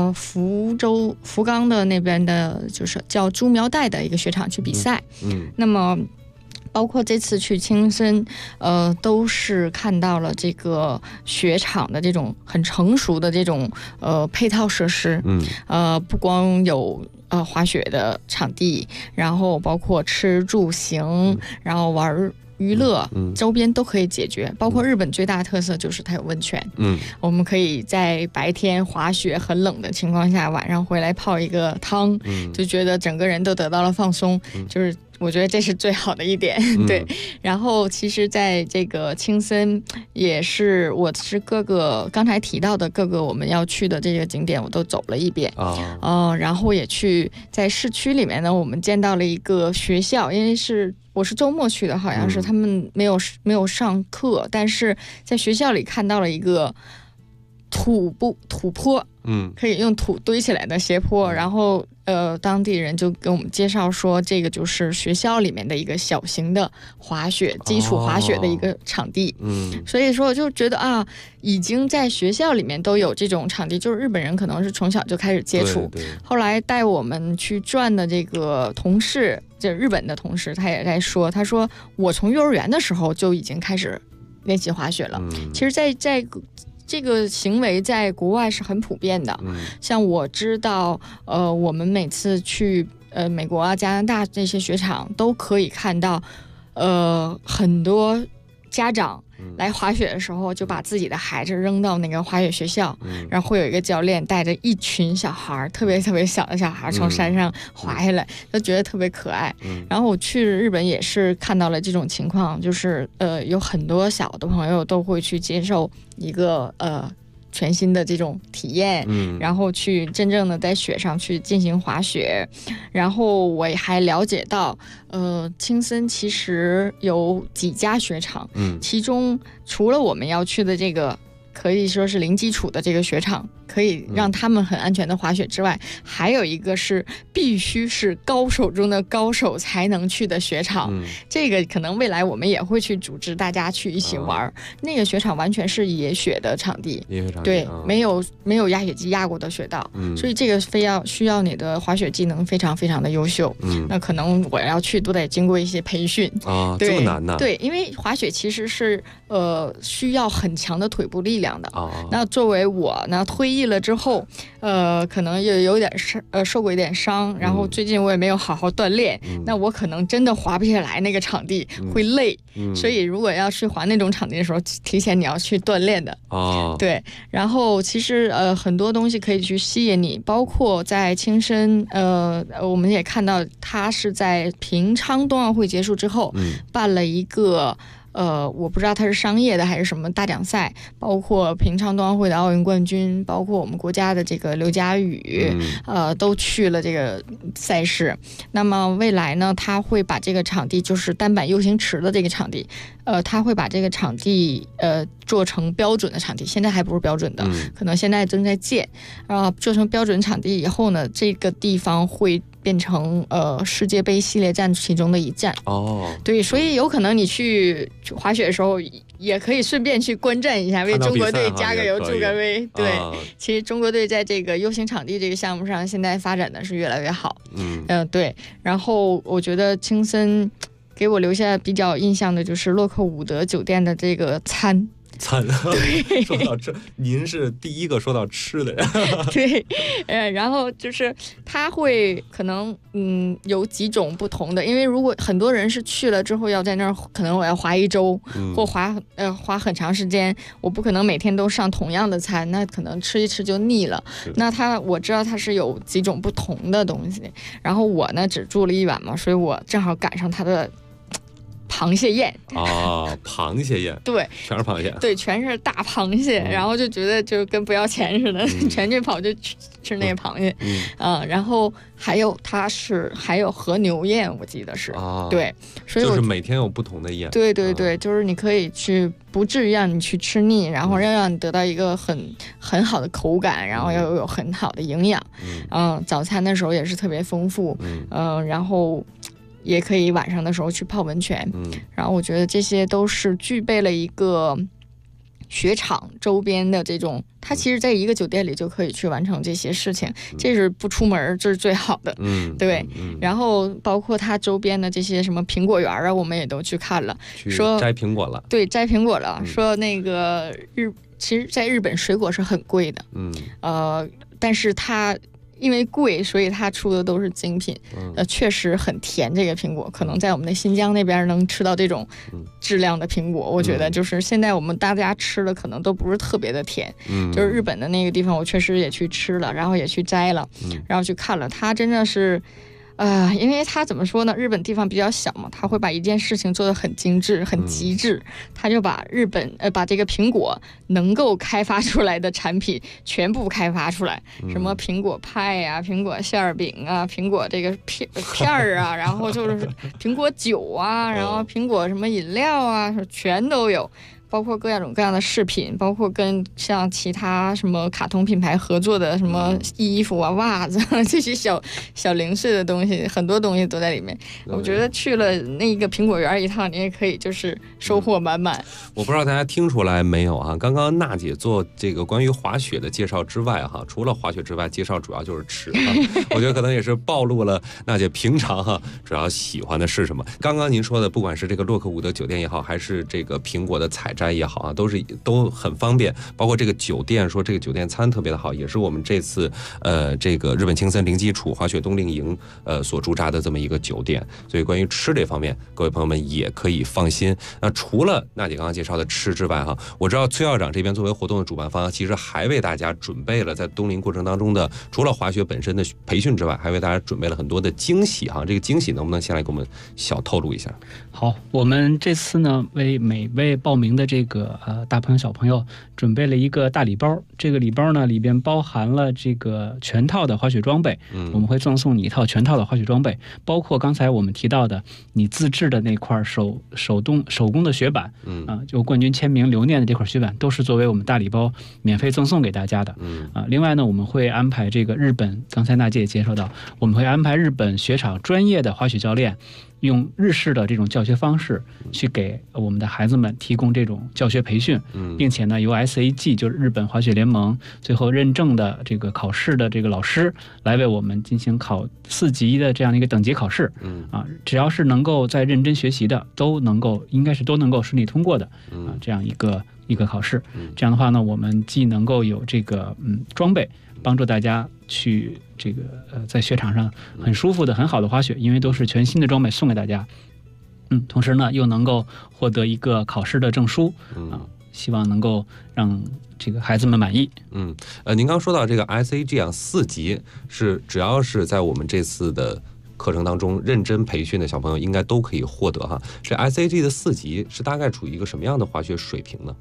冈的那边的，就是叫猪苗代的一个雪场去比赛。那么包括这次去青森，都是看到了这个雪场的这种很成熟的这种配套设施。不光有滑雪的场地，然后包括吃住行，然后娱乐周边都可以解决，包括日本最大的特色就是它有温泉。我们可以在白天滑雪很冷的情况下，晚上回来泡一个汤，就觉得整个人都得到了放松，就是我觉得这是最好的一点。对，然后其实在这个青森也是，我是各个刚才提到的各个我们要去的这个景点我都走了一遍然后也去在市区里面呢，我们见到了一个学校，因为我是周末去的，好像是他们没有上课，但是在学校里看到了一个土坡，可以用土堆起来的斜坡，然后当地人就跟我们介绍说，这个就是学校里面的一个小型的滑雪基础滑雪的一个场地。所以说我就觉得啊，已经在学校里面都有这种场地，就是日本人可能是从小就开始接触，后来带我们去转的这个同事，这日本的同事，他也在说，他说我从幼儿园的时候就已经开始练习滑雪了。其实在这个行为在国外是很普遍的，像我知道我们每次去美国啊加拿大这些雪场都可以看到很多家长来滑雪的时候就把自己的孩子扔到那个滑雪学校，然后会有一个教练带着一群小孩，特别特别小的小孩从山上滑下来，都觉得特别可爱。然后我去日本也是看到了这种情况，就是有很多小的朋友都会去接受一个全新的这种体验，然后去真正的在雪上去进行滑雪。然后我也还了解到青森其实有几家雪场，其中除了我们要去的这个可以说是零基础的这个雪场，可以让他们很安全的滑雪之外，还有一个是必须是高手中的高手才能去的雪场。这个可能未来我们也会去组织大家去一起玩。那个雪场完全是野雪的场地，对，没有压雪机压过的雪道，所以这个需要你的滑雪技能非常非常的优秀。那可能我要去都得经过一些培训这么难呢？ 对，因为滑雪其实是需要很强的腿部力量的。那作为我呢，退役了之后可能也有点受过一点伤，然后最近我也没有好好锻炼，那我可能真的滑不下来那个场地，会累。所以如果要去滑那种场地的时候，提前你要去锻炼的。对，然后其实很多东西可以去吸引你，包括在青森我们也看到它是在平昌冬奥会结束之后办了一个我不知道它是商业的还是什么大奖赛，包括平昌冬奥会的奥运冠军，包括我们国家的这个刘佳宇都去了这个赛事。那么未来呢，他会把这个场地，就是单板 U 型池的这个场地，他会把这个场地做成标准的场地，现在还不是标准的，可能现在正在建。做成标准场地以后呢，这个地方会变成世界杯系列战其中的一站。对，所以有可能你去滑雪的时候也可以顺便去观战一下，为中国队加个油助个威。对，其实中国队在这个 U 型场地这个项目上现在发展的是越来越好。对，然后我觉得青森给我留下比较印象的就是洛克伍德酒店的这个餐。 说到吃，您是第一个说到吃的人。 对，然后就是他会可能有几种不同的，因为如果很多人是去了之后要在那儿，可能我要滑一周，或滑很长时间，我不可能每天都上同样的餐，那可能吃一吃就腻了。那我知道它是有几种不同的东西，然后我呢只住了一晚嘛，所以我正好赶上它的螃蟹宴。 螃蟹宴， 对， 全是螃蟹， 对，全是大螃蟹，然后就觉得就跟不要钱似的，全去跑就吃那个螃蟹。然后还有还有和牛宴，我记得是对，所以就是每天有不同的宴。 对对对，就是你可以去，不至于让你去吃腻，然后要让你得到一个很好的口感，然后要有很好的营养。早餐的时候也是特别丰富。然后也可以晚上的时候去泡温泉。然后我觉得这些都是具备了一个雪场周边的这种，它其实在一个酒店里就可以去完成这些事情，这是不出门这是最好的。对。然后包括它周边的这些什么苹果园啊，我们也都去看了，说摘苹果了。 对，摘苹果了。说那个其实在日本水果是很贵的。但是它因为贵，所以它出的都是精品。确实很甜，这个苹果可能在我们的新疆那边能吃到这种质量的苹果。我觉得就是现在我们大家吃的可能都不是特别的甜。就是日本的那个地方，我确实也去吃了，然后也去摘了，然后去看了，它真的是。因为它怎么说呢？日本地方比较小嘛，他会把一件事情做得很精致、很极致。他就把把这个苹果能够开发出来的产品全部开发出来，什么苹果派呀、苹果馅饼啊、苹果这个片儿啊，然后就是苹果酒啊，然后苹果什么饮料啊，全都有。包括各种各样的饰品，包括跟像其他什么卡通品牌合作的什么衣服啊、袜子这些小零碎的东西，很多东西都在里面。我觉得去了那个苹果园一趟，你也可以就是收获满满。 我不知道大家听出来没有啊？刚刚娜姐做这个关于滑雪的介绍之外哈，除了滑雪之外，介绍主要就是吃啊。我觉得可能也是暴露了娜姐平常哈主要喜欢的是什么。刚刚您说的，不管是这个洛克伍德酒店也好，还是这个苹果的采摘也好啊，都很方便。包括这个酒店，说这个酒店餐特别的好，也是我们这次这个日本青森零基础滑雪冬令营所驻扎的这么一个酒店。所以关于吃这方面，各位朋友们也可以放心。那除了娜姐刚刚介绍的吃之外哈，我知道崔校长这边作为活动的主办方，其实还为大家准备了在冬令过程当中的除了滑雪本身的培训之外，还为大家准备了很多的惊喜哈。这个惊喜能不能先来给我们小透露一下？ 好，我们这次呢为每位报名的这个大朋友小朋友准备了一个大礼包。这个礼包呢里边包含了这个全套的滑雪装备，我们会赠送你一套全套的滑雪装备，包括刚才我们提到的你自制的那块手工的雪板，就冠军签名留念的这块雪板，都是作为我们大礼包免费赠送给大家的。另外呢，我们会安排这个日本，刚才娜姐也介绍到，我们会安排日本雪场专业的滑雪教练，用日式的这种教学方式去给我们的孩子们提供这种教学培训，并且呢由 SAG 就是日本滑雪联盟最后认证的这个考试的这个老师来为我们进行考4级的这样的一个等级考试。只要是能够在认真学习的，应该是都能够顺利通过的这样一个考试。这样的话呢，我们既能够有这个装备帮助大家去这个在雪场上很舒服的很好的滑雪，因为都是全新的装备送给大家。同时呢又能够获得一个考试的证书希望能够让这个孩子们满意。 您刚说到这个 SAG 4级是只要是在我们这次的课程当中认真培训的小朋友应该都可以获得哈。这 SAG 的4级是大概处于一个什么样的滑雪水平呢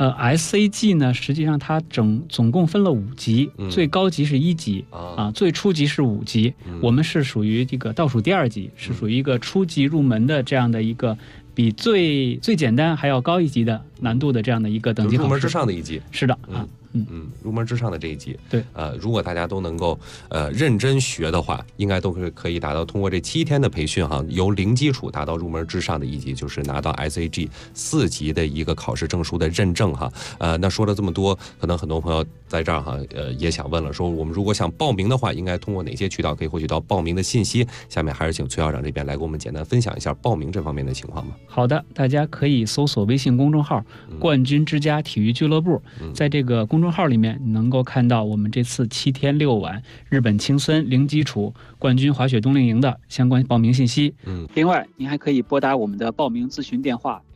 ？SAG 呢，实际上它总共分了5级，最高级是1级最初级是5级，我们是属于这个倒数第2级，是属于一个初级入门的这样的一个比最简单还要高1级的难度的这样的一个等级考试， 入门之上的1级。 是的入门之上的这一级。 对， 如果大家都能够认真学的话，应该都是可以达到通过这7天的培训哈，由零基础达到入门之上的1级，就是拿到 SAG 4级的一个考试证书的认证哈。那说了这么多，可能很多朋友在这儿哈，也想问了，说我们如果想报名的话，应该通过哪些渠道可以获取到报名的信息？下面还是请崔校长这边来给我们简单分享一下报名这方面的情况吧。 好的，大家可以搜索微信公众号冠军之家体育俱乐部，在这个公众号里面你能够看到我们这次7天6晚日本青森零基础冠军滑雪冬令营的相关报名信息。另外您还可以拨打我们的报名咨询电话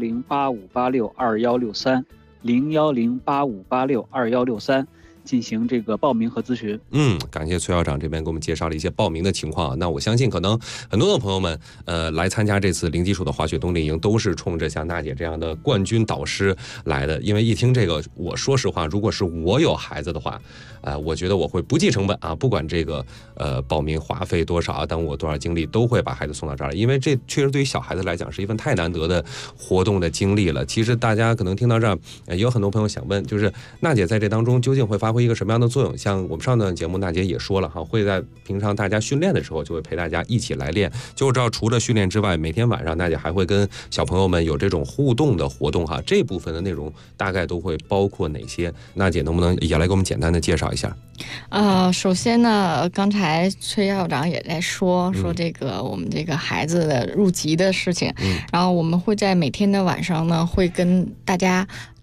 01085862163 01085862163进行这个报名和咨询。 感谢崔校长这边给我们介绍了一些报名的情况。那我相信可能很多的朋友们来参加这次零基础的滑雪冬令营都是冲着像娜姐这样的冠军导师来的。因为一听这个，我说实话，如果是我有孩子的话，我觉得我会不计成本啊，不管这个报名花费多少，耽误我多少精力，都会把孩子送到这儿来。因为这确实对于小孩子来讲是一份太难得的活动的经历了。其实大家可能听到这儿，也有很多朋友想问，就是娜姐在这当中究竟会发挥一个什么样的作用？像我们上段节目娜姐也说了哈，会在平常大家训练的时候就会陪大家一起来练。就知道除了训练之外，每天晚上娜姐还会跟小朋友们有这种互动的活动哈。这部分的内容大概都会包括哪些？娜姐能不能也来给我们简单的介绍一下？ 首先呢，刚才崔校长也在说这个我们这个孩子的入籍的事情，然后我们会在每天的晚上呢，会跟大家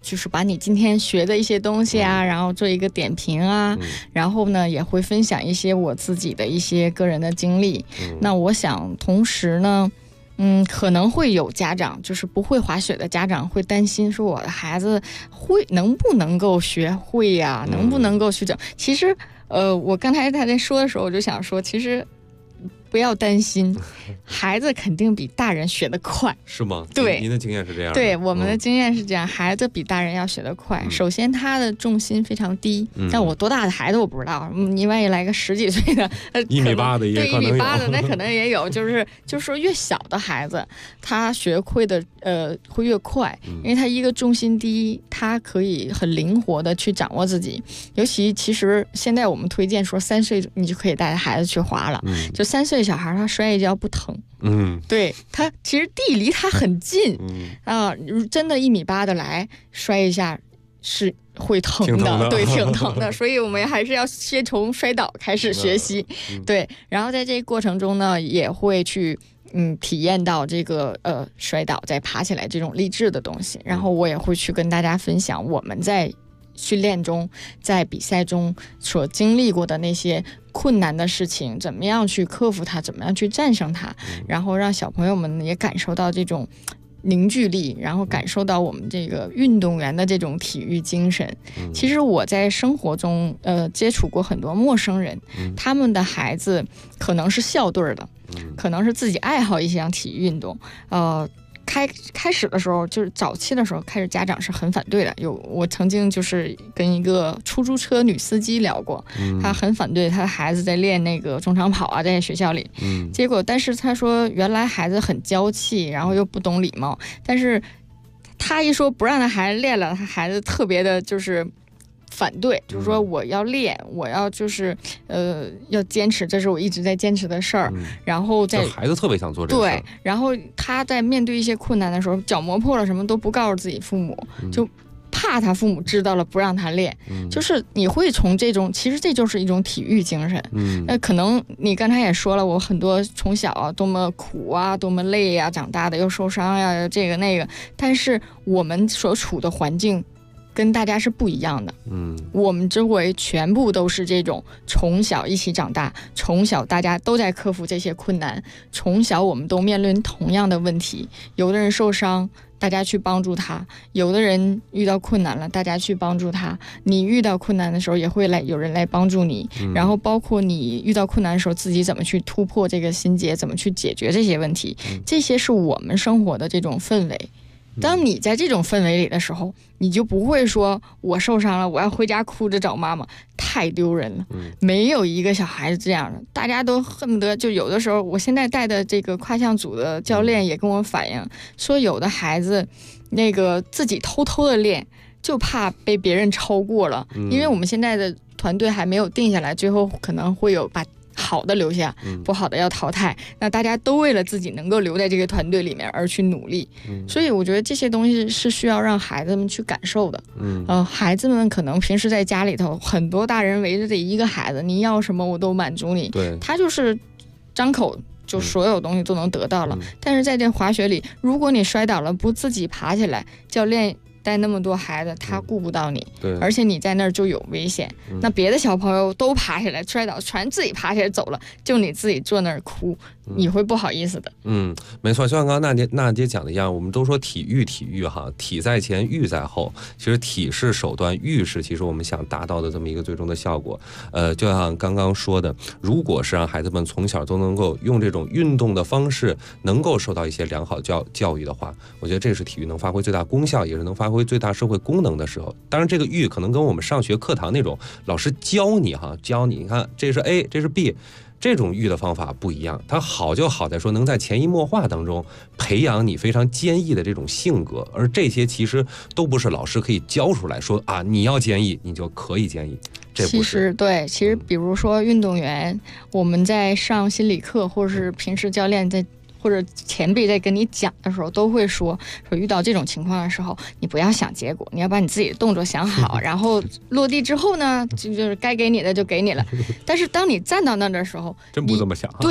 就是把你今天学的一些东西啊，然后做一个点评啊，然后呢也会分享一些我自己的一些个人的经历。那我想同时呢可能会有家长，就是不会滑雪的家长会担心说我的孩子能不能够学会呀，能不能够去整。其实我刚才他在说的时候，我就想说，其实不要担心，孩子肯定比大人学得快。 是吗？ 对， 您的经验是这样的。 对，我们的经验是这样，孩子比大人要学得快。首先他的重心非常低，但我多大的孩子我不知道，你万一来个10几岁的 1.8米的也可能有， 对1.8米的那可能也有，就是说越小的孩子他学会的会越快，因为他一个重心低，他可以很灵活的去掌握自己。尤其其实现在我们推荐说3岁你就可以带孩子去滑了，就3岁小孩他摔一跤不疼，对，他其实地离他很近，真的1.8米的来摔一下是会疼的，对，挺疼的。所以我们还是要先从摔倒开始学习，对。然后在这个过程中呢，也会去体验到这个摔倒再爬起来这种励志的东西。然后我也会去跟大家分享我们在训练中在比赛中所经历过的那些困难的事情，怎么样去克服它，怎么样去战胜它，然后让小朋友们也感受到这种凝聚力，然后感受到我们这个运动员的这种体育精神。其实我在生活中接触过很多陌生人，他们的孩子可能是校队的，可能是自己爱好一项体育运动，开始的时候，就是早期的时候，开始家长是很反对的。我曾经就是跟一个出租车女司机聊过，她很反对她的孩子在练那个中长跑啊，在学校里。结果，但是她说原来孩子很娇气，然后又不懂礼貌，但是她一说不让她孩子练了，她孩子特别的就是反对，就是说我要练，我要就是要坚持，这是我一直在坚持的事儿。然后在孩子特别想做这个事儿， 对，然后他在面对一些困难的时候，脚磨破了什么都不告诉自己父母，就怕他父母知道了不让他练。就是你会从这种，其实这就是一种体育精神。那可能你刚才也说了，我很多从小啊多么苦啊，多么累啊，长大的又受伤呀，这个那个，但是我们所处的环境跟大家是不一样的。我们周围全部都是这种从小一起长大，从小大家都在克服这些困难，从小我们都面临同样的问题，有的人受伤大家去帮助他，有的人遇到困难了大家去帮助他，你遇到困难的时候也会有人来帮助你，然后包括你遇到困难的时候自己怎么去突破这个心结，怎么去解决这些问题，这些是我们生活的这种氛围。当你在这种氛围里的时候，你就不会说我受伤了我要回家哭着找妈妈，太丢人了。没有一个小孩子这样的，大家都恨不得，就有的时候我现在带的这个跨项组的教练也跟我反映说，有的孩子那个自己偷偷的练，就怕被别人超过了。因为我们现在的团队还没有定下来，最后可能会有把好的留下，不好的要淘汰。那大家都为了自己能够留在这个团队里面而去努力。所以我觉得这些东西是需要让孩子们去感受的。孩子们可能平时在家里头，很多大人围着这一个孩子，你要什么我都满足你。对，他就是张口就所有东西都能得到了。但是在这滑雪里，如果你摔倒了不自己爬起来，教练带那么多孩子他顾不到你，而且你在那儿就有危险。那别的小朋友都爬起来摔倒，全自己爬起来走了，就你自己坐那儿哭，你会不好意思的。 没错，就像刚刚娜姐讲的一样，我们都说体育哈，体在前育在后，其实体是手段，育是其实我们想达到的这么一个最终的效果。就像刚刚说的，如果是让孩子们从小都能够用这种运动的方式能够受到一些良好教育的话，我觉得这是体育能发挥最大功效，也是能发挥最大社会功能的时候。当然这个育可能跟我们上学课堂那种老师教你你看这是 A 这是 B， 这种育的方法不一样。它好就好在说能在潜移默化当中培养你非常坚毅的这种性格，而这些其实都不是老师可以教出来说啊你要坚毅你就可以坚毅，这不是。 其实比如说运动员，我们在上心理课或者是平时教练在或者前辈在跟你讲的时候都会说遇到这种情况的时候，你不要想结果，你要把你自己的动作想好，然后落地之后呢就是该给你的就给你了。但是当你站到那的时候， 真不这么想。 对，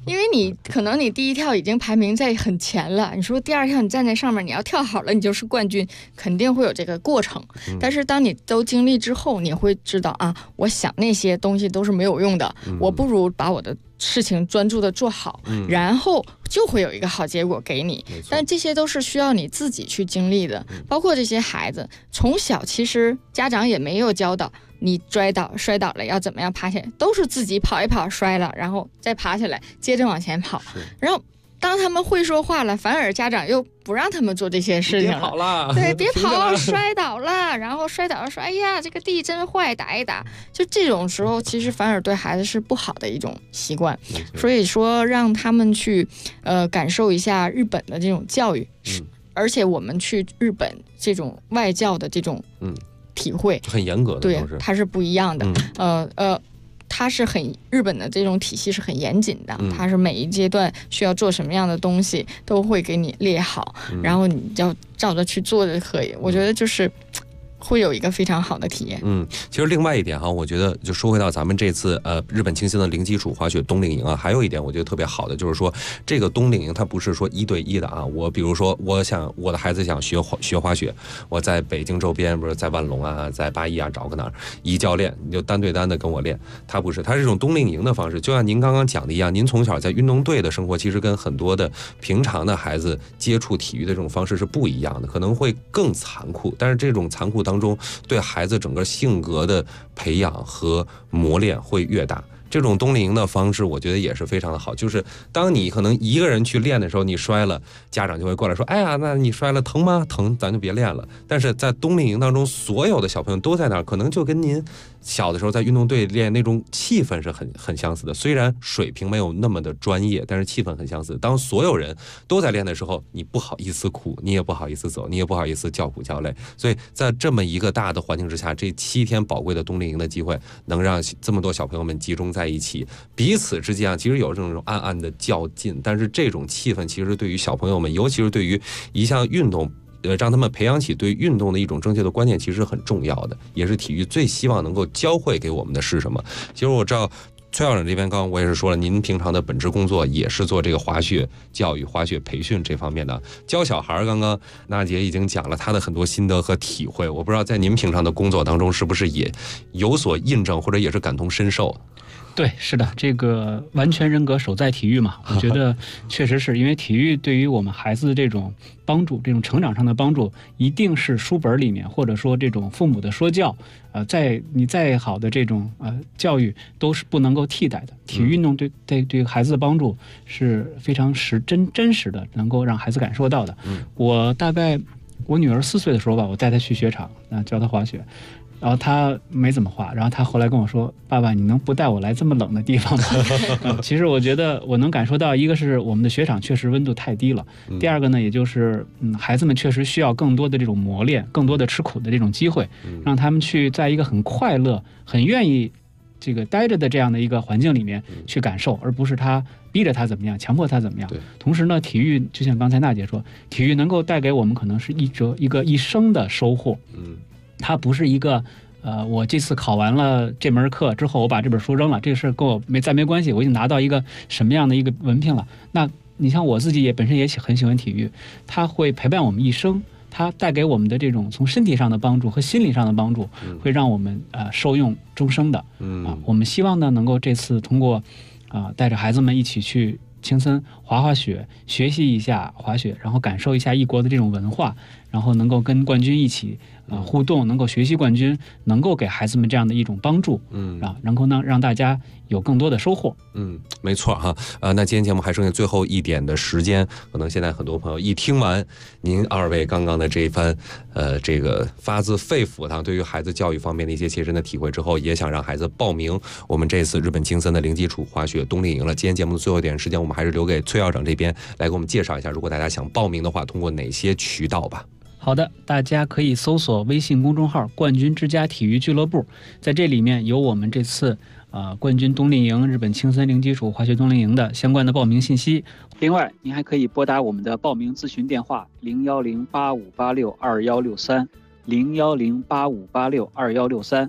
因为你可能你第一跳已经排名在很前了，你说第二跳你站在上面，你要跳好了，你就是冠军，肯定会有这个过程。但是当你都经历之后，你会知道啊，我想那些东西都是没有用的，我不如把我的事情专注的做好，然后就会有一个好结果给你。但这些都是需要你自己去经历的，包括这些孩子从小其实家长也没有教导你摔倒了要怎么样爬起来，都是自己跑一跑摔了，然后再爬起来接着往前跑。然后当他们会说话了，反而家长又不让他们做这些事情了。别跑了，对，别跑，摔倒了，然后摔倒了说，哎呀，这个地真坏，打一打。就这种时候，其实反而对孩子是不好的一种习惯。所以说，让他们去感受一下日本的这种教育，而且我们去日本这种外教的这种体会很严格的， 对，它是不一样的。它是日本的这种体系是很严谨的，它是每一阶段需要做什么样的东西都会给你列好，然后你就照着去做就可以。我觉得就是会有一个非常好的体验。 其实另外一点哈，我觉得就说回到咱们这次日本青森的零基础滑雪冬令营啊，还有一点我觉得特别好的就是说，这个冬令营它不是说1对1的啊。我比如说我的孩子想学滑雪，我在北京周边，不是在万隆啊，在八一啊找个哪儿一教练，你就单对单的跟我练。他不是，他是这种冬令营的方式，就像您刚刚讲的一样，您从小在运动队的生活，其实跟很多的平常的孩子接触体育的这种方式是不一样的，可能会更残酷，但是这种残酷当中对孩子整个性格的培养和磨练会越大。这种冬令营的方式我觉得也是非常的好，就是当你可能一个人去练的时候，你摔了，家长就会过来说，哎呀，那你摔了疼吗？疼，咱就别练了。但是在冬令营当中，所有的小朋友都在那儿，可能就跟您小的时候在运动队练那种气氛是很相似的，虽然水平没有那么的专业，但是气氛很相似。当所有人都在练的时候，你不好意思哭，你也不好意思走，你也不好意思叫苦叫累。所以在这么一个大的环境之下，这7天宝贵的冬令营的机会，能让这么多小朋友们集中在一起，彼此之间啊，其实有这种暗暗的较劲，但是这种气氛其实对于小朋友们，尤其是对于一项运动，让他们培养起对运动的一种正确的观念，其实很重要的，也是体育最希望能够教会给我们的是什么。其实我知道崔校长这边刚刚我也是说了，您平常的本职工作也是做这个滑雪教育、滑雪培训这方面的，教小孩。刚刚娜姐已经讲了她的很多心得和体会，我不知道在您平常的工作当中是不是也有所印证，或者也是感同身受。 对，是的，这个完全人格守在体育嘛，我觉得确实是因为体育对于我们孩子的这种帮助，这种成长上的帮助，一定是书本里面或者说这种父母的说教，你再好的这种教育都是不能够替代的。体育运动对孩子的帮助是非常真实的，能够让孩子感受到的。我大概我女儿4岁的时候吧，我带她去雪场教她滑雪。然后他没怎么滑，然后他后来跟我说，爸爸你能不带我来这么冷的地方吗？其实我觉得我能感受到，一个是我们的雪场确实温度太低了，第二个呢，也就是孩子们确实需要更多的这种磨练，更多的吃苦的这种机会，让他们去在一个很快乐很愿意这个待着的这样的一个环境里面去感受，而不是他逼着他怎么样，强迫他怎么样。同时呢，体育就像刚才娜姐说，体育能够带给我们可能是一个一生的收获。它不是一个我这次考完了这门课之后，我把这本书扔了，这个事跟我没关系，我已经拿到一个什么样的一个文凭了。那你像我自己本身也很喜欢体育，它会陪伴我们一生，它带给我们的这种从身体上的帮助和心理上的帮助，会让我们受用终生的。我们希望呢能够这次通过带着孩子们一起去青森滑雪，学习一下滑雪，然后感受一下异国的这种文化，然后能够跟冠军一起互动，能够学习冠军，能够给孩子们这样的一种帮助，然后呢让大家有更多的收获。 没错哈。那今天节目还剩下最后一点的时间，可能现在很多朋友一听完您2位刚刚的这一番这个发自肺腑的对于孩子教育方面的一些切身的体会之后，也想让孩子报名我们这次日本青森的零基础滑雪冬令营了。今天节目的最后一点时间，我们还是留给崔校长这边来给我们介绍一下，如果大家想报名的话，通过哪些渠道吧。 好的，大家可以搜索微信公众号冠军之家体育俱乐部，在这里面有我们这次冠军冬令营日本青森零基础滑雪冬令营的相关的报名信息。另外您还可以拨打我们的报名咨询电话01085862163 01085862163，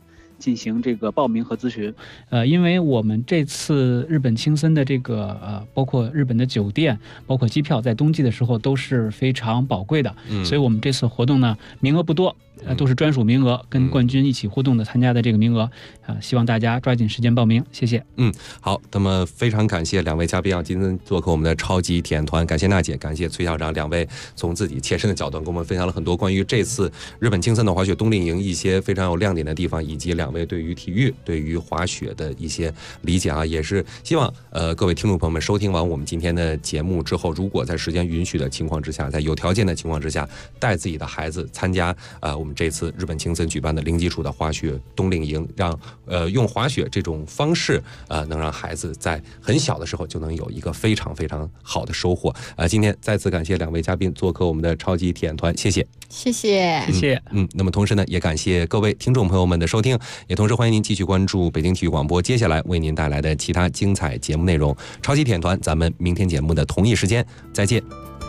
进行这个报名和咨询。因为我们这次日本青森的这个包括日本的酒店，包括机票，在冬季的时候都是非常宝贵的，所以我们这次活动呢，名额不多。都是专属名额，跟冠军一起互动的参加的这个名额，希望大家抓紧时间报名，谢谢。 好，那么非常感谢两位嘉宾今天做客我们的超级体验团，感谢娜姐，感谢崔校长，两位从自己切身的角度跟我们分享了很多关于这次日本青森的滑雪冬令营一些非常有亮点的地方，以及两位对于体育、对于滑雪的一些理解也是希望各位听众朋友们收听完我们今天的节目之后，如果在时间允许的情况之下，在有条件的情况之下，带自己的孩子参加我们这次日本青森举办的零基础的滑雪冬令营，让用滑雪这种方式能让孩子在很小的时候就能有一个非常非常好的收获。今天再次感谢两位嘉宾做客我们的超级体验团，谢谢。 谢谢。 谢谢。 那么同时呢，也感谢各位听众朋友们的收听，也同时欢迎您继续关注北京体育广播接下来为您带来的其他精彩节目内容。超级体验团，咱们明天节目的同一时间再见。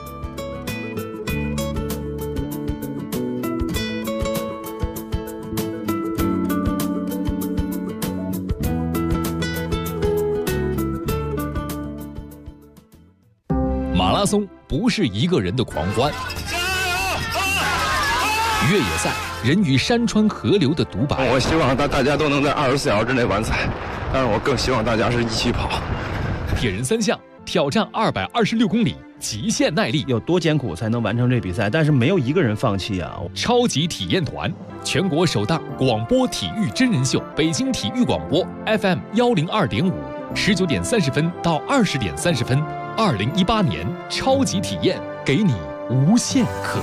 马拉松不是一个人的狂欢，越野赛人与山川河流的独白。 我希望大家都能在24小时之内完赛，但是我更希望大家是一起跑。 铁人三项挑战226公里，极限耐力， 有多艰苦才能完成这比赛？但是没有一个人放弃啊！ 超级体验团，全国首档广播体育真人秀，北京体育广播 FM 102.5，19点30分到20点30分。2018年超级体验，给你无限可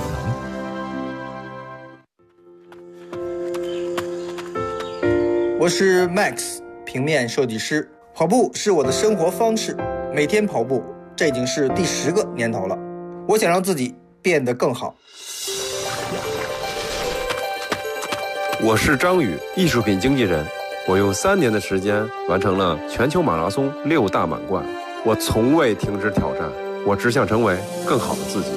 能。我是 Max， 平面设计师。跑步是我的生活方式，每天跑步，这已经是第10个年头了。我想让自己变得更好。 我是张宇，艺术品经纪人。我用3年的时间完成了全球马拉松6大满贯。我从未停止挑战，我只想成为更好的自己。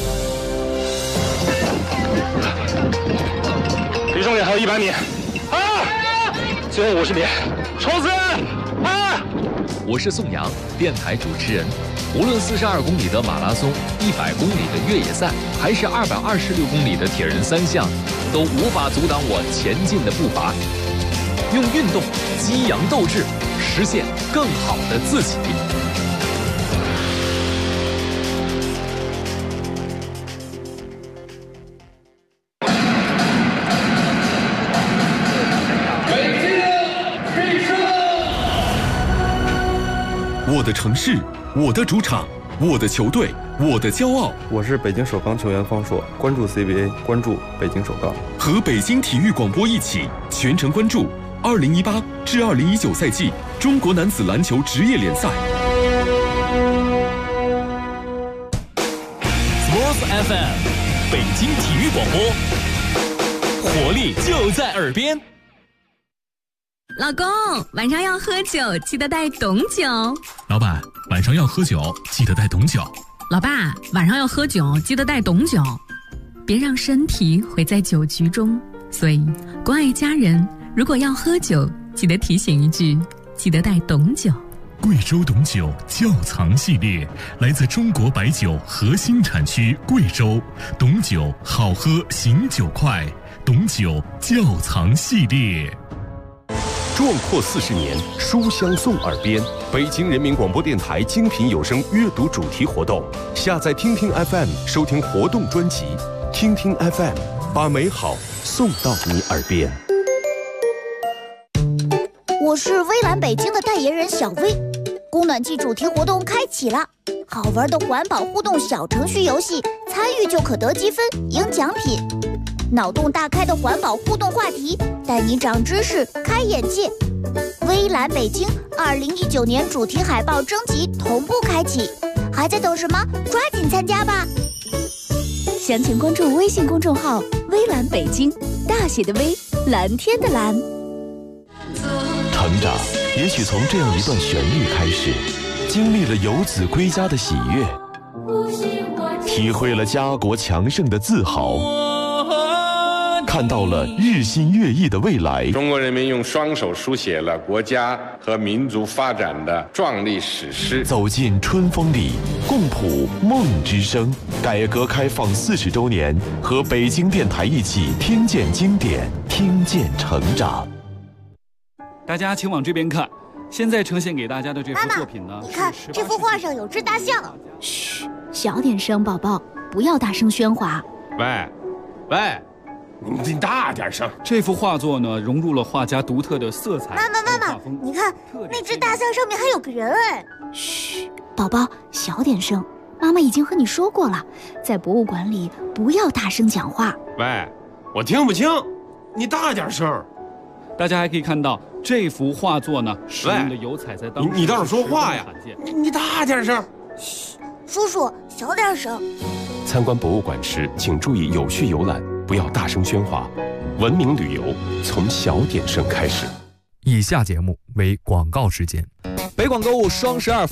离终点还有100米，最后50米，冲刺！ 我是宋阳，电台主持人。无论42公里的马拉松、100公里的越野赛，还是226公里的铁人三项，都无法阻挡我前进的步伐。用运动激扬斗志，实现更好的自己。 我的城市，我的主场，我的球队，我的骄傲。 我是北京首钢球员方硕，关注 CBA， 关注北京首钢。 和北京体育广播一起全程关注2018至2019赛季中国男子篮球职业联赛。 Sports FM， 北京体育广播，活力就在耳边。 老公，晚上要喝酒，记得带懂酒。 老板，晚上要喝酒，记得带懂酒。 老爸，晚上要喝酒，记得带懂酒。别让身体毁在酒局中。所以，关爱家人，如果要喝酒，记得提醒一句，记得带懂酒。 贵州懂酒窖藏系列，来自中国白酒核心产区贵州，懂酒好喝醒酒快，懂酒窖藏系列。 壮阔40年，书香送耳边。北京人民广播电台精品有声阅读主题活动，下载听听 FM 收听活动专辑，听听 FM， 把美好送到你耳边。 我是微蓝北京的代言人小薇，供暖季主题活动开启了，好玩的环保互动小程序游戏，参与就可得积分赢奖品。脑洞大开的环保互动话题，带你长知识开眼界。微蓝北京2019年主题海报征集同步开启，还在等什么？抓紧参加吧！ 详情关注微信公众号微蓝北京，大写的微，蓝天的蓝。 成长也许从这样一段旋律开始，经历了游子归家的喜悦，体会了家国强盛的自豪。 看到了日新月异的未来。 中国人民用双手书写了国家和民族发展的壮丽史诗。 走进春风里，共谱梦之声。改革开放40周年，和北京电台一起听见经典，听见成长。 大家请往这边看，现在呈现给大家的这幅作品呢， 你看这幅画上有只大象。 嘘，小点声，宝宝，不要大声喧哗。 喂，你大点声。这幅画作呢，融入了画家独特的色彩。 妈妈，你看那只大象上面还有个人哎。嘘，宝宝，小点声。妈妈已经和你说过了，在博物馆里不要大声讲话。 喂，我听不清，你大点声。大家还可以看到这幅画作呢，使用的油彩在当时你倒是说话呀！你大点声。 嘘，叔叔，小点声。 参观博物馆时，请注意有序游览，不要大声喧哗。文明旅游从小点声开始。 以下节目为广告时间。 北广购物双12